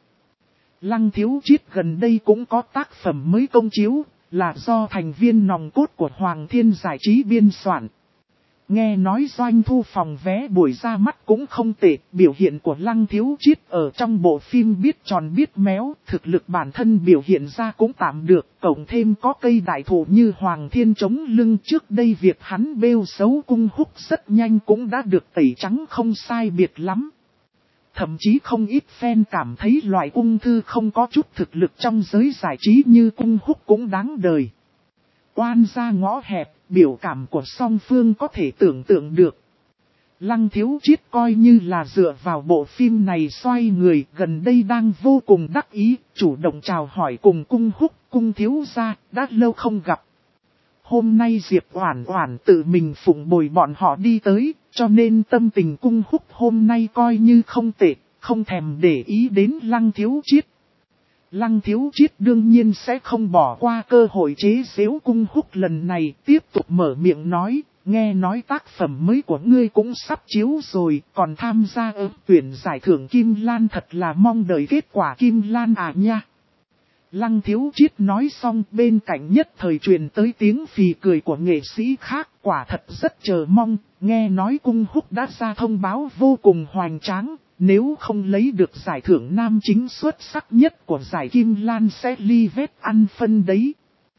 Lăng Thiếu Chiết gần đây cũng có tác phẩm mới công chiếu, là do thành viên nòng cốt của Hoàng Thiên Giải Trí biên soạn. Nghe nói doanh thu phòng vé buổi ra mắt cũng không tệ, biểu hiện của Lăng Thiếu Chiết ở trong bộ phim biết tròn biết méo, thực lực bản thân biểu hiện ra cũng tạm được, cộng thêm có cây đại thụ như Hoàng Thiên chống lưng trước đây việc hắn bêu xấu Cung Húc rất nhanh cũng đã được tẩy trắng không sai biệt lắm. Thậm chí không ít fan cảm thấy loại ung thư không có chút thực lực trong giới giải trí như Cung Húc cũng đáng đời. Oan ra ngõ hẹp, biểu cảm của song phương có thể tưởng tượng được. Lăng Thiếu Chiết coi như là dựa vào bộ phim này xoay người, gần đây đang vô cùng đắc ý, chủ động chào hỏi cùng Cung Húc, Cung thiếu gia, đã lâu không gặp. Hôm nay Diệp Oản Oản tự mình phụng bồi bọn họ đi tới, cho nên tâm tình Cung Húc hôm nay coi như không tệ, không thèm để ý đến Lăng Thiếu Chiết. Lăng Thiếu Chiết đương nhiên sẽ không bỏ qua cơ hội chế giễu Cung Húc lần này, tiếp tục mở miệng nói, nghe nói tác phẩm mới của ngươi cũng sắp chiếu rồi, còn tham gia ứng tuyển giải thưởng Kim Lan, thật là mong đợi kết quả Kim Lan à nha. Lăng Thiếu Chiết nói xong, bên cạnh nhất thời truyền tới tiếng phì cười của nghệ sĩ khác, quả thật rất chờ mong, nghe nói Cung Húc đã ra thông báo vô cùng hoành tráng. Nếu không lấy được giải thưởng nam chính xuất sắc nhất của giải Kim Lan sẽ ly vết ăn phân đấy.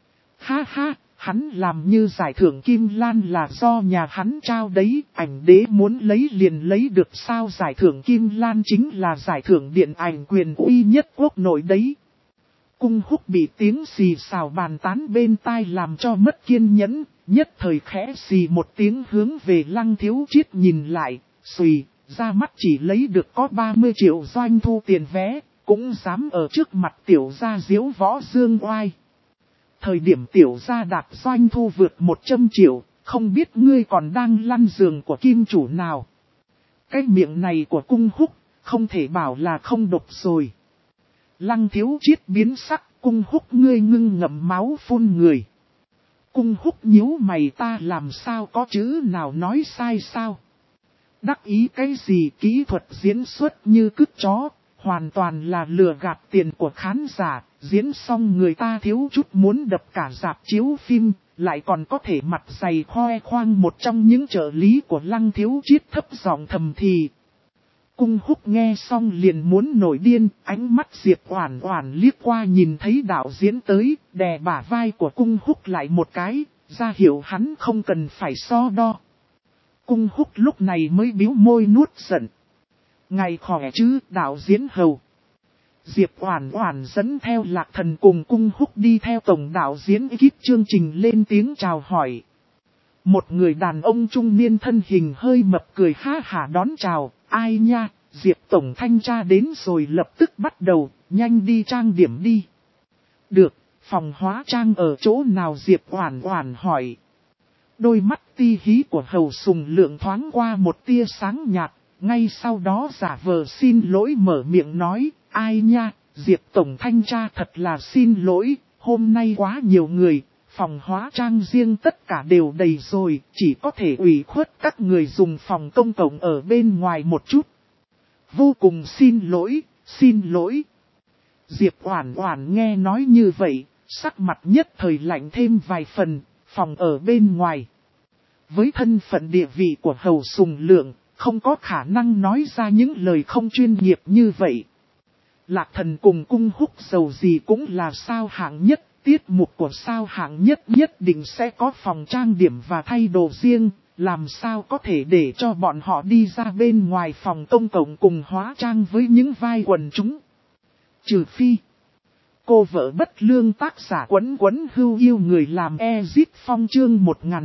Ha ha, hắn làm như giải thưởng Kim Lan là do nhà hắn trao đấy, ảnh đế muốn lấy liền lấy được sao, giải thưởng Kim Lan chính là giải thưởng điện ảnh quyền uy nhất quốc nội đấy. Cung Húc bị tiếng xì xào bàn tán bên tai làm cho mất kiên nhẫn, nhất thời khẽ xì một tiếng hướng về Lăng Thiếu Chiết nhìn lại, xùy. Ra mắt chỉ lấy được có 30 triệu doanh thu tiền vé, cũng dám ở trước mặt tiểu gia diếu võ dương oai. Thời điểm tiểu gia đạt doanh thu vượt 100 triệu, không biết ngươi còn đang lăn giường của kim chủ nào. Cái miệng này của Cung Húc, không thể bảo là không độc rồi. Lăng Thiếu Chiết biến sắc, Cung Húc ngươi ngưng ngậm máu phun người. Cung Húc nhíu mày, ta làm sao có chữ nào nói sai sao? Đắc ý cái gì, kỹ thuật diễn xuất như cứt chó, hoàn toàn là lừa gạt tiền của khán giả, diễn xong người ta thiếu chút muốn đập cả rạp chiếu phim, lại còn có thể mặt dày khoe khoang. Một trong những trợ lý của Lăng Thiếu Chiết thấp giọng thầm thì. Cung Húc nghe xong liền muốn nổi điên, ánh mắt Diệp Oản Oản liếc qua nhìn thấy đạo diễn tới, đè bả vai của Cung Húc lại một cái, ra hiệu hắn không cần phải so đo. Cung Húc lúc này mới bĩu môi nuốt giận. Ngày khỏe chứ, đạo diễn Hầu. Diệp Oản Oản dẫn theo Lạc Thần cùng Cung Húc đi theo tổng đạo diễn ekip chương trình lên tiếng chào hỏi. Một người đàn ông trung niên thân hình hơi mập cười ha hả đón chào, ai nha, Diệp tổng thanh tra đến rồi, lập tức bắt đầu, nhanh đi trang điểm đi. Được, phòng hóa trang ở chỗ nào, Diệp Oản Oản hỏi. Đôi mắt ti hí của Hầu Sùng Lượng thoáng qua một tia sáng nhạt, ngay sau đó giả vờ xin lỗi mở miệng nói, ai nha, Diệp tổng thanh tra thật là xin lỗi, hôm nay quá nhiều người, phòng hóa trang riêng tất cả đều đầy rồi, chỉ có thể ủy khuất các người dùng phòng công cộng ở bên ngoài một chút. Vô cùng xin lỗi, xin lỗi. Diệp Oản Oản nghe nói như vậy, sắc mặt nhất thời lạnh thêm vài phần, phòng ở bên ngoài. Với thân phận địa vị của Hầu Sùng Lượng, không có khả năng nói ra những lời không chuyên nghiệp như vậy. Lạc Thần cùng Cung Húc dầu gì cũng là sao hạng nhất, tiết mục của sao hạng nhất nhất định sẽ có phòng trang điểm và thay đồ riêng, làm sao có thể để cho bọn họ đi ra bên ngoài phòng công cộng cùng hóa trang với những vai quần chúng. Trừ phi, cô vợ bất lương, tác giả Quấn Quấn Hưu yêu người làm Ezit Phong chương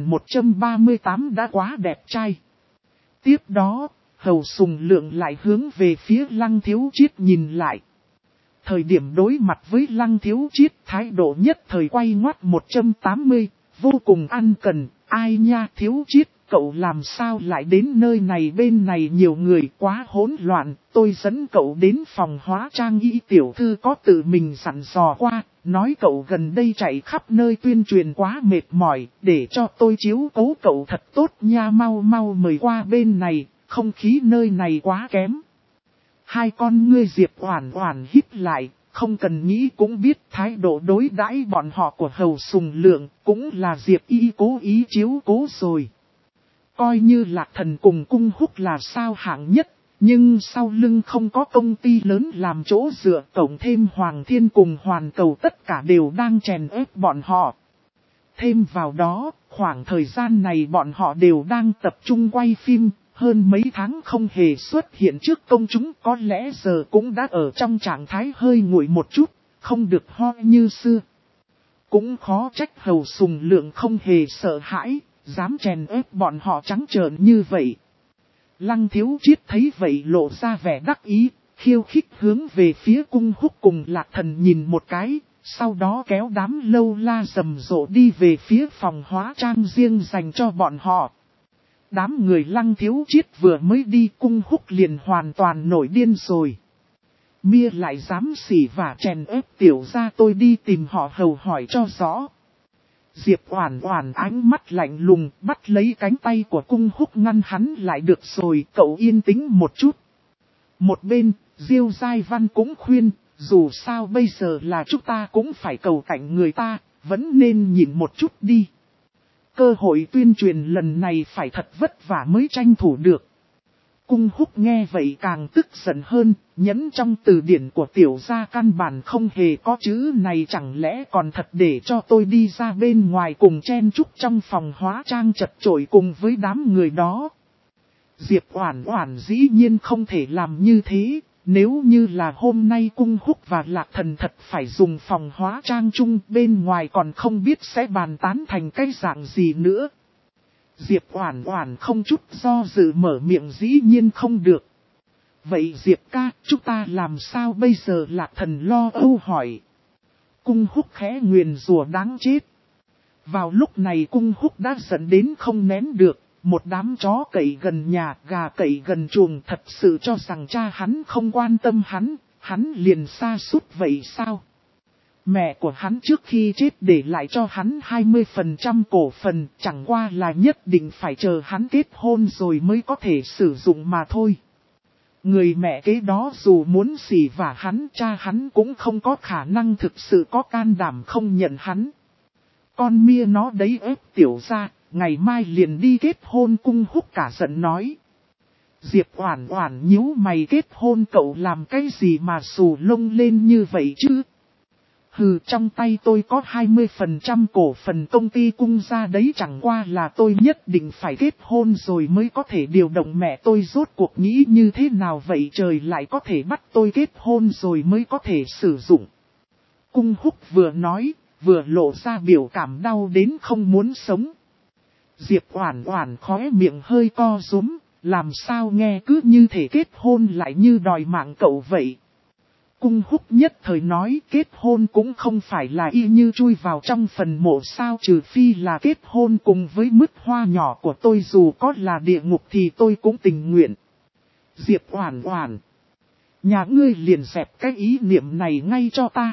1138 đã quá đẹp trai. Tiếp đó, Hầu Sùng Lượng lại hướng về phía Lăng Thiếu Chiết nhìn lại. Thời điểm đối mặt với Lăng Thiếu Chiết, thái độ nhất thời quay ngoắt 180, vô cùng ăn cần, ai nha Thiếu Chiết, cậu làm sao lại đến nơi này, bên này nhiều người quá hỗn loạn, tôi dẫn cậu đến phòng hóa trang y, tiểu thư có tự mình dặn dò qua, nói cậu gần đây chạy khắp nơi tuyên truyền quá mệt mỏi, để cho tôi chiếu cố cậu thật tốt nha, mau mau mời qua bên này, không khí nơi này quá kém. Hai con ngươi Diệp Oản Oản híp lại, không cần nghĩ cũng biết thái độ đối đãi bọn họ của Hầu Sùng Lượng, cũng là Diệp Y cố ý chiếu cố rồi. Coi như Lạc Thần cùng Cung Húc là sao hạng nhất, nhưng sau lưng không có công ty lớn làm chỗ dựa, cộng thêm Hoàng Thiên cùng Hoàn Cầu tất cả đều đang chèn ép bọn họ. Thêm vào đó, khoảng thời gian này bọn họ đều đang tập trung quay phim, hơn mấy tháng không hề xuất hiện trước công chúng, có lẽ giờ cũng đã ở trong trạng thái hơi nguội một chút, không được ho như xưa. Cũng khó trách Hầu Sùng Lượng không hề sợ hãi, dám chèn ép bọn họ trắng trợn như vậy. Lăng Thiếu Chiết thấy vậy lộ ra vẻ đắc ý, khiêu khích hướng về phía Cung Húc cùng Lạc Thần nhìn một cái, sau đó kéo đám lâu la rầm rộ đi về phía phòng hóa trang riêng dành cho bọn họ. Đám người Lăng Thiếu Chiết vừa mới đi, Cung Húc liền hoàn toàn nổi điên rồi. Mia lại dám xỉ vả chèn ép tiểu gia tôi, đi tìm họ Hầu hỏi cho rõ. Diệp Oản Oản ánh mắt lạnh lùng bắt lấy cánh tay của Cung Húc ngăn hắn lại, được rồi cậu yên tĩnh một chút. Một bên, Diêu Giai Văn cũng khuyên, dù sao bây giờ là chúng ta cũng phải cầu cạnh người ta, vẫn nên nhịn một chút đi. Cơ hội tuyên truyền lần này phải thật vất vả mới tranh thủ được. Cung Húc nghe vậy càng tức giận hơn, nhấn trong từ điển của tiểu gia căn bản không hề có chữ này, chẳng lẽ còn thật để cho tôi đi ra bên ngoài cùng chen chúc trong phòng hóa trang chật chội cùng với đám người đó. Diệp Oản Oản dĩ nhiên không thể làm như thế, nếu như là hôm nay Cung Húc và Lạc Thần thật phải dùng phòng hóa trang chung, bên ngoài còn không biết sẽ bàn tán thành cái dạng gì nữa. Diệp Oản Oản không chút do dự mở miệng, dĩ nhiên không được. Vậy Diệp ca, chúng ta làm sao bây giờ, Lạc Thần lo âu hỏi. Cung Húc khẽ nguyền rủa đáng chết. Vào lúc này Cung Húc đã giận đến không nén được, một đám chó cậy gần nhà, gà cậy gần chuồng, thật sự cho rằng cha hắn không quan tâm hắn liền sa sút vậy sao? Mẹ của hắn trước khi chết để lại cho hắn 20% cổ phần, chẳng qua là nhất định phải chờ hắn kết hôn rồi mới có thể sử dụng mà thôi. Người mẹ kế đó dù muốn xỉ vả hắn, cha hắn cũng không có khả năng thực sự có can đảm không nhận hắn. Con Mia nó đấy ép tiểu gia, ngày mai liền đi kết hôn. Cung Húc cả giận nói. Diệp Oản Oản nhíu mày, kết hôn cậu làm cái gì mà xù lông lên như vậy chứ? Hừ, trong tay tôi có 20% cổ phần công ty Cung gia đấy, chẳng qua là tôi nhất định phải kết hôn rồi mới có thể điều động, mẹ tôi rốt cuộc nghĩ như thế nào vậy trời, lại có thể bắt tôi kết hôn rồi mới có thể sử dụng. Cung Húc vừa nói, vừa lộ ra biểu cảm đau đến không muốn sống. Diệp Oản Oản khóe miệng hơi co rúm, làm sao nghe cứ như thể kết hôn lại như đòi mạng cậu vậy. Cung Húc nhất thời nói, kết hôn cũng không phải là y như chui vào trong phần mộ sao, trừ phi là kết hôn cùng với mứt hoa nhỏ của tôi, dù có là địa ngục thì tôi cũng tình nguyện. Diệp Oản Oản, nhà ngươi liền dẹp cái ý niệm này ngay cho ta.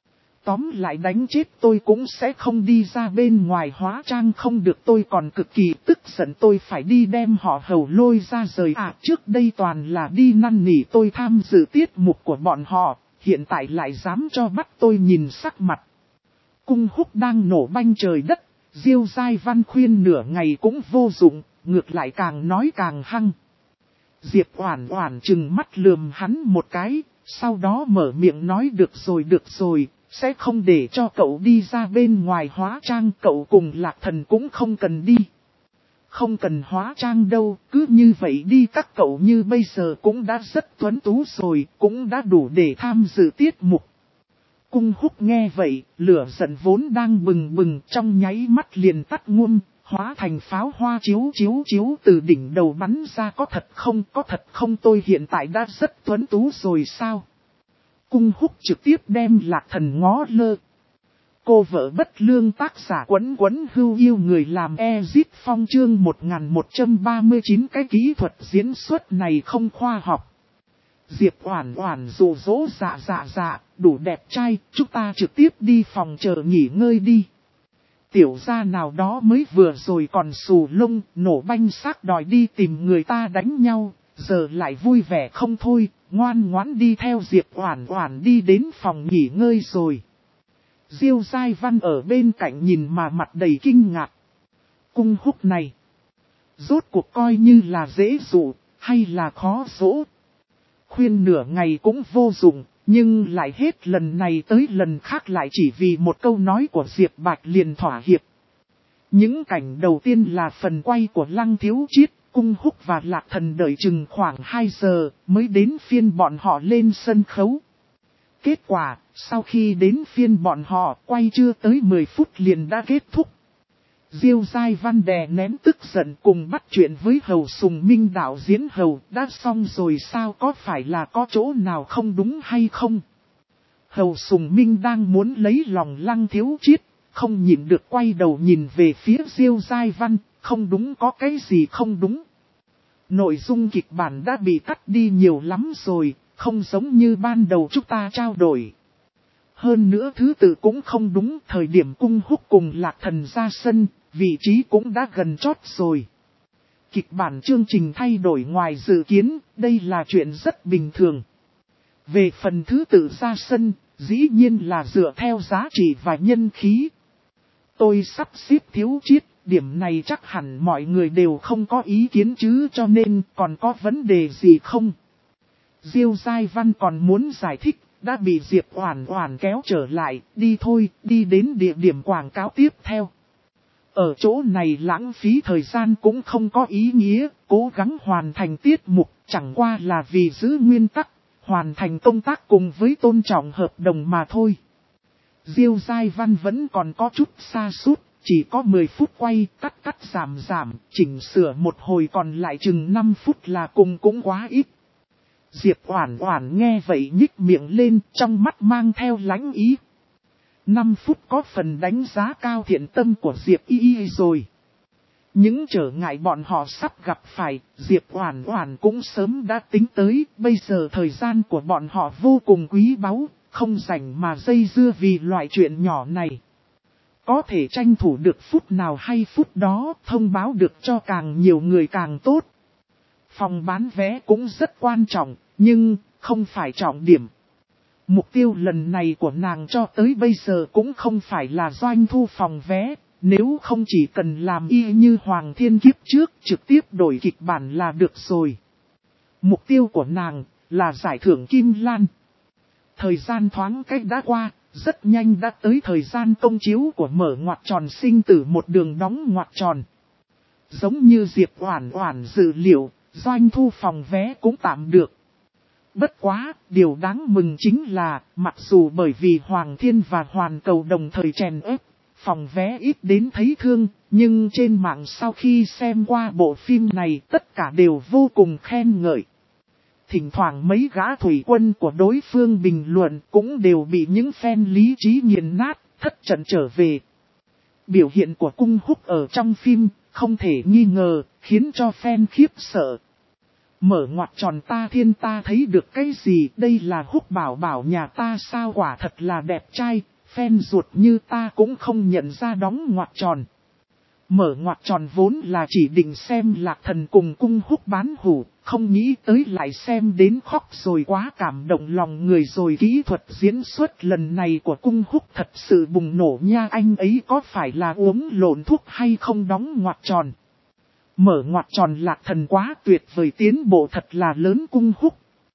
Tóm lại đánh chết tôi cũng sẽ không đi ra bên ngoài hóa trang, không được. Tôi còn cực kỳ tức giận, tôi phải đi đem họ Hầu lôi ra rời. Trước đây toàn là đi năn nỉ tôi tham dự tiết mục của bọn họ, hiện tại lại dám cho bắt tôi nhìn sắc mặt. Cung Húc đang nổ banh trời đất, Diêu Giai Văn khuyên nửa ngày cũng vô dụng, ngược lại càng nói càng hăng. Diệp Oản Oản trừng mắt lườm hắn một cái, sau đó mở miệng nói, được rồi, sẽ không để cho cậu đi ra bên ngoài hóa trang, cậu cùng Lạc Thần cũng không cần đi. Không cần hóa trang đâu, cứ như vậy đi, các cậu như bây giờ cũng đã rất tuấn tú rồi, cũng đã đủ để tham dự tiết mục. Cung Húc nghe vậy, lửa giận vốn đang bừng bừng trong nháy mắt liền tắt ngum, hóa thành pháo hoa chiếu từ đỉnh đầu bắn ra. Có thật không tôi hiện tại đã rất tuấn tú rồi sao? Cung Húc trực tiếp đem Lạc Thần ngó lơ. Cô vợ bất lương tác giả Quấn Quấn Hưu yêu người làm Ezit Phong chương 1139 cái kỹ thuật diễn xuất này không khoa học. Diệp Oản Oản dụ dỗ dạ, đủ đẹp trai, chúng ta trực tiếp đi phòng chờ nghỉ ngơi đi. Tiểu gia nào đó mới vừa rồi còn xù lông, nổ banh xác đòi đi tìm người ta đánh nhau, giờ lại vui vẻ không thôi, ngoan ngoãn đi theo Diệp Oản Oản đi đến phòng nghỉ ngơi rồi. Diêu Giai Văn ở bên cạnh nhìn mà mặt đầy kinh ngạc. Cung Húc này, rốt cuộc coi như là dễ dụ, hay là khó dỗ. Khuyên nửa ngày cũng vô dụng, nhưng lại hết lần này tới lần khác lại chỉ vì một câu nói của Diệp Bạch liền thỏa hiệp. Những cảnh đầu tiên là phần quay của Lăng Thiếu Chiết, Cung Húc và Lạc Thần đợi chừng khoảng 2 giờ mới đến phiên bọn họ lên sân khấu. Kết quả, sau khi đến phiên bọn họ quay chưa tới 10 phút liền đã kết thúc. Diêu Giai Văn đè nén tức giận cùng bắt chuyện với Hầu Sùng Minh đạo diễn Hầu đã xong rồi sao, có phải là có chỗ nào không đúng hay không? Hầu Sùng Minh đang muốn lấy lòng Lăng Thiếu Chiết, không nhịn được quay đầu nhìn về phía Diêu Giai Văn, không đúng có cái gì không đúng. Nội dung kịch bản đã bị cắt đi nhiều lắm rồi, không giống như ban đầu chúng ta trao đổi. Hơn nữa thứ tự cũng không đúng, thời điểm Cung Húc cùng Lạc Thần ra sân, vị trí cũng đã gần chót rồi. Kịch bản chương trình thay đổi ngoài dự kiến, đây là chuyện rất bình thường. Về phần thứ tự ra sân, dĩ nhiên là dựa theo giá trị và nhân khí. Tôi sắp xếp Thiếu Chiết, điểm này chắc hẳn mọi người đều không có ý kiến chứ, cho nên còn có vấn đề gì không? Diêu Giai Văn còn muốn giải thích, đã bị Diệp Oản Oản kéo trở lại, đi thôi, đi đến địa điểm quảng cáo tiếp theo. Ở chỗ này lãng phí thời gian cũng không có ý nghĩa, cố gắng hoàn thành tiết mục, chẳng qua là vì giữ nguyên tắc, hoàn thành công tác cùng với tôn trọng hợp đồng mà thôi. Diêu Giai Văn vẫn còn có chút sa sút, chỉ có 10 phút quay, cắt giảm, chỉnh sửa một hồi còn lại chừng 5 phút là cùng cũng quá ít. Diệp Oản Oản nghe vậy nhích miệng lên, trong mắt mang theo lánh ý. 5 phút có phần đánh giá cao thiện tâm của Diệp Y rồi. Những trở ngại bọn họ sắp gặp phải, Diệp Oản Oản cũng sớm đã tính tới, bây giờ thời gian của bọn họ vô cùng quý báu, không rảnh mà dây dưa vì loại chuyện nhỏ này. Có thể tranh thủ được phút nào hay phút đó, thông báo được cho càng nhiều người càng tốt. Phòng bán vé cũng rất quan trọng, nhưng không phải trọng điểm. Mục tiêu lần này của nàng cho tới bây giờ cũng không phải là doanh thu phòng vé, nếu không chỉ cần làm y như Hoàng Thiên Kiếp trước trực tiếp đổi kịch bản là được rồi. Mục tiêu của nàng là giải thưởng Kim Lan. Thời gian thoáng cách đã qua, rất nhanh đã tới thời gian công chiếu của mở ngoặc tròn sinh tử một đường đóng ngoặc tròn. Giống như Diệp Oản Oản dự liệu, doanh thu phòng vé cũng tạm được. Bất quá, điều đáng mừng chính là, mặc dù bởi vì Hoàng Thiên và Hoàn Cầu đồng thời chèn ép, phòng vé ít đến thấy thương, nhưng trên mạng sau khi xem qua bộ phim này tất cả đều vô cùng khen ngợi. Thỉnh thoảng mấy gã thủy quân của đối phương bình luận cũng đều bị những fan lý trí nghiền nát, thất trận trở về. Biểu hiện của Cung Húc ở trong phim, không thể nghi ngờ, khiến cho fan khiếp sợ. Mở ngoặc tròn ta thiên ta thấy được cái gì, đây là Húc bảo bảo nhà ta sao, quả thật là đẹp trai, fan ruột như ta cũng không nhận ra đóng ngoặc tròn. Mở ngoặc tròn vốn là chỉ định xem Lạc Thần cùng Cung Húc bán hủ, không nghĩ tới lại xem đến khóc rồi, quá cảm động lòng người rồi. Kỹ thuật diễn xuất lần này của Cung Húc thật sự bùng nổ nha, anh ấy có phải là uống lộn thuốc hay không đóng ngoặc tròn. Mở ngoặc tròn Lạc Thần quá tuyệt vời, tiến bộ thật là lớn. Cung Húc.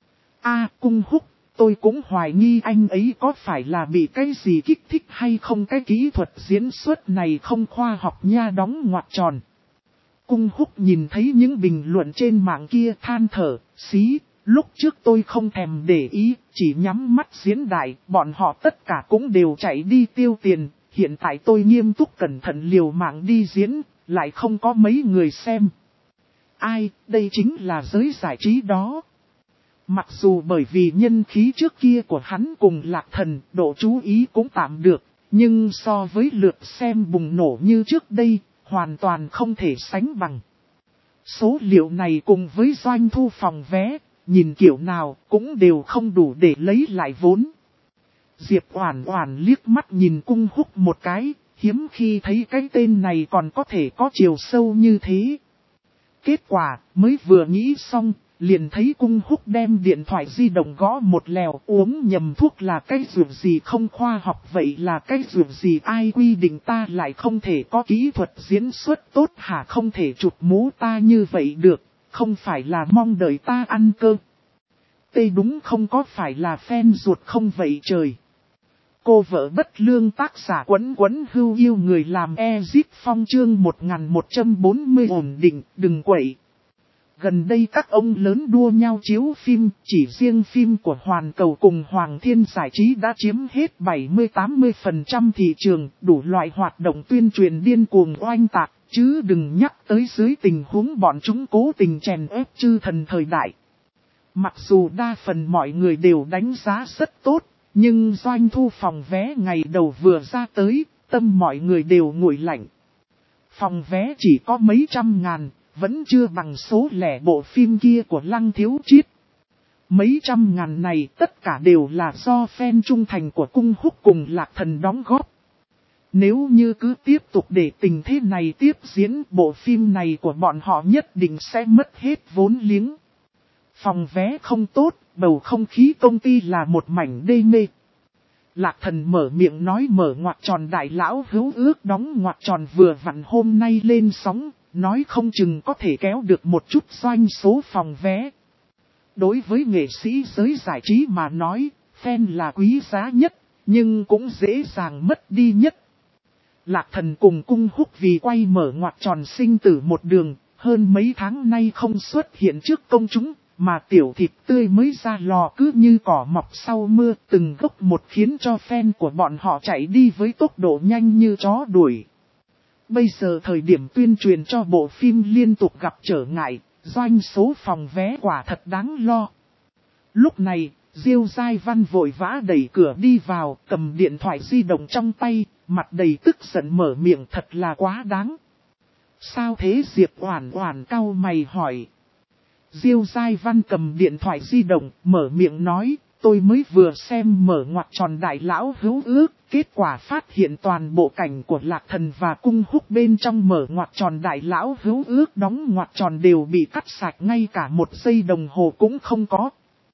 Cung Húc, tôi cũng hoài nghi anh ấy có phải là bị cái gì kích thích hay không, cái kỹ thuật diễn xuất này không khoa học nha, đóng ngoặc tròn. Cung Húc nhìn thấy những bình luận trên mạng kia than thở, xí, lúc trước tôi không thèm để ý, chỉ nhắm mắt diễn đại, bọn họ tất cả cũng đều chạy đi tiêu tiền, hiện tại tôi nghiêm túc cẩn thận liều mạng đi diễn, lại không có mấy người xem. Ai, đây chính là giới giải trí đó. Mặc dù bởi vì nhân khí trước kia của hắn cùng Lạc Thần, độ chú ý cũng tạm được, Nhưng so với lượt xem bùng nổ như trước đây, hoàn toàn không thể sánh bằng. Số liệu này cùng với doanh thu phòng vé, nhìn kiểu nào cũng đều không đủ để lấy lại vốn. Diệp Oản Oản liếc mắt nhìn Cung Húc một cái, hiếm khi thấy cái tên này còn có thể có chiều sâu như thế. Kết quả, mới vừa nghĩ xong, liền thấy Cung Húc đem điện thoại di động gõ một lèo, uống nhầm thuốc là cái dược gì không khoa học, vậy là cái dược gì, ai quy định ta lại không thể có kỹ thuật diễn xuất tốt hả, không thể chụp mũ ta như vậy được, không phải là mong đợi ta ăn cơ. Tê đúng không có phải là fan ruột không vậy trời. Cô vợ bất lương tác giả Quấn Quấn Hưu yêu người làm Ezip Phong chương 1140 ổn định, đừng quậy. Gần đây các ông lớn đua nhau chiếu phim, chỉ riêng phim của Hoàn Cầu cùng Hoàng Thiên Giải Trí đã chiếm hết 70-80% thị trường, đủ loại hoạt động tuyên truyền điên cuồng oanh tạc, chứ đừng nhắc tới dưới tình huống bọn chúng cố tình chèn ép chư thần thời đại. Mặc dù đa phần mọi người đều đánh giá rất tốt, nhưng doanh thu phòng vé ngày đầu vừa ra tới, tâm mọi người đều nguội lạnh. Phòng vé chỉ có mấy trăm ngàn, vẫn chưa bằng số lẻ bộ phim kia của Lăng Thiếu Chiết. Mấy trăm ngàn này tất cả đều là do fan trung thành của Cung Húc cùng Lạc Thần đóng góp. Nếu như cứ tiếp tục để tình thế này tiếp diễn, bộ phim này của bọn họ nhất định sẽ mất hết vốn liếng. Phòng vé không tốt, bầu không khí công ty là một mảnh đê mê. Lạc Thần mở miệng nói mở ngoặc tròn đại lão hữu ước đóng ngoặc tròn vừa vặn hôm nay lên sóng, nói không chừng có thể kéo được một chút doanh số phòng vé. Đối với nghệ sĩ giới giải trí mà nói, fan là quý giá nhất, nhưng cũng dễ dàng mất đi nhất. Lạc Thần cùng Cung Húc vì quay mở ngoặc tròn sinh tử một đường, hơn mấy tháng nay không xuất hiện trước công chúng. Mà tiểu thịt tươi mới ra lò cứ như cỏ mọc sau mưa, từng gốc một khiến cho fan của bọn họ chạy đi với tốc độ nhanh như chó đuổi. Bây giờ thời điểm tuyên truyền cho bộ phim liên tục gặp trở ngại, doanh số phòng vé quả thật đáng lo. Lúc này, Diêu Giai Văn vội vã đẩy cửa đi vào, cầm điện thoại di động trong tay, mặt đầy tức giận mở miệng thật là quá đáng. Sao thế Diệp Oản Oản cau mày hỏi. Diêu Giai Văn cầm điện thoại di động, mở miệng nói, tôi mới vừa xem mở ngoặc tròn đại lão hữu ước, kết quả phát hiện toàn bộ cảnh của Lạc Thần và Cung Húc bên trong mở ngoặc tròn đại lão hữu ước đóng ngoặc tròn đều bị cắt sạch, ngay cả một giây đồng hồ cũng không có.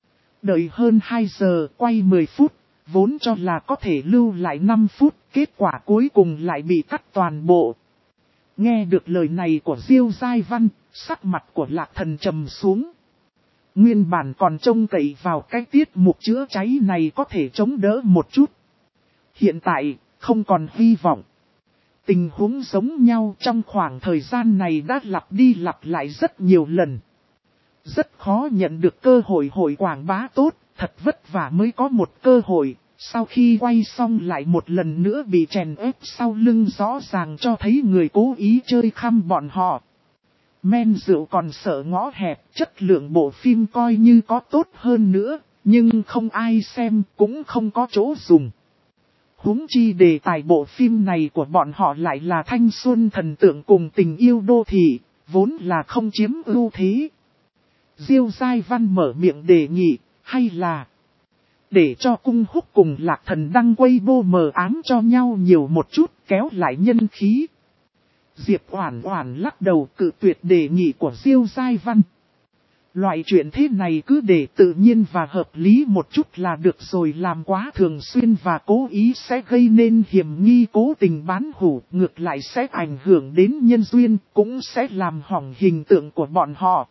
Đợi hơn 2 giờ, quay 10 phút, vốn cho là có thể lưu lại 5 phút, kết quả cuối cùng lại bị cắt toàn bộ. Nghe được lời này của Diêu Giai Văn, sắc mặt của Lạc Thần trầm xuống. Nguyên bản còn trông cậy vào cái tiết mục chữa cháy này có thể chống đỡ một chút. Hiện tại, không còn hy vọng. Tình huống giống nhau trong khoảng thời gian này đã lặp đi lặp lại rất nhiều lần. Rất khó nhận được cơ hội quảng bá tốt, thật vất vả mới có một cơ hội. Sau khi quay xong lại một lần nữa bị chèn ép sau lưng, rõ ràng cho thấy người cố ý chơi khăm bọn họ. Men rượu còn sợ ngõ hẹp, chất lượng bộ phim coi như có tốt hơn nữa, nhưng không ai xem, cũng không có chỗ dùng. Huống chi đề tài bộ phim này của bọn họ lại là thanh xuân thần tượng cùng tình yêu đô thị, vốn là không chiếm ưu thế. Diêu Giai Văn mở miệng đề nghị, hay là để cho Cung Húc cùng Lạc Thần đăng Weibo mờ ám cho nhau nhiều một chút, kéo lại nhân khí. Diệp Oản Oản lắc đầu cự tuyệt đề nghị của Diêu Giai Văn. Loại chuyện thế này cứ để tự nhiên và hợp lý một chút là được rồi, làm quá thường xuyên và cố ý sẽ gây nên hiểm nghi cố tình bán hủ, ngược lại sẽ ảnh hưởng đến nhân duyên, cũng sẽ làm hỏng hình tượng của bọn họ.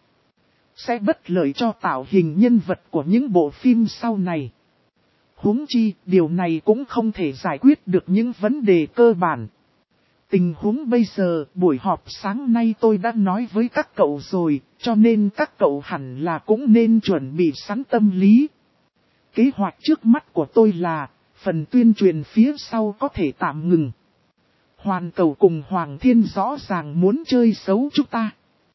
Sẽ bất lợi cho tạo hình nhân vật của những bộ phim sau này. Huống chi, điều này cũng không thể giải quyết được những vấn đề cơ bản. Tình huống bây giờ, buổi họp sáng nay tôi đã nói với các cậu rồi, cho nên các cậu hẳn là cũng nên chuẩn bị sẵn tâm lý. Kế hoạch trước mắt của tôi là, phần tuyên truyền phía sau có thể tạm ngừng. Hoàn Cầu cùng Hoàng Thiên rõ ràng muốn chơi xấu chúng ta.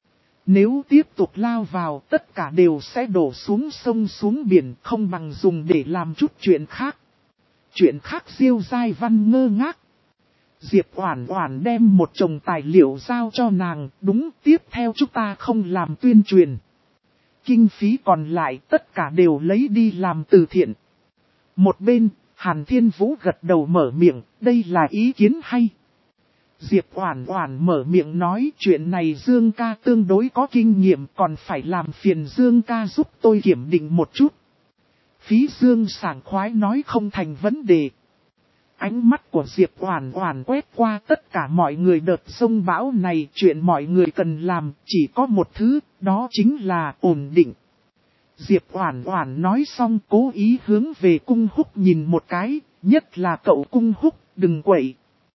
Nếu tiếp tục lao vào, tất cả đều sẽ đổ xuống sông xuống biển, không bằng dùng để làm chút chuyện khác. chuyện khác siêu giai văn ngơ ngác. Diệp Oản Oản đem một chồng tài liệu giao cho nàng, đúng, tiếp theo chúng ta không làm tuyên truyền. Kinh phí còn lại tất cả đều lấy đi làm từ thiện. Một bên, Hàn Thiên Vũ gật đầu mở miệng, đây là ý kiến hay. Diệp Oản Oản mở miệng nói chuyện này Dương ca tương đối có kinh nghiệm, còn phải làm phiền Dương ca giúp tôi kiểm định một chút. Phí Dương sảng khoái nói không thành vấn đề. Ánh mắt của Diệp Oản Oản quét qua tất cả mọi người đợt sông bão này, chuyện mọi người cần làm chỉ có một thứ, đó chính là ổn định. Diệp Oản Oản nói xong cố ý hướng về Cung Húc nhìn một cái, nhất là cậu Cung Húc, đừng quậy.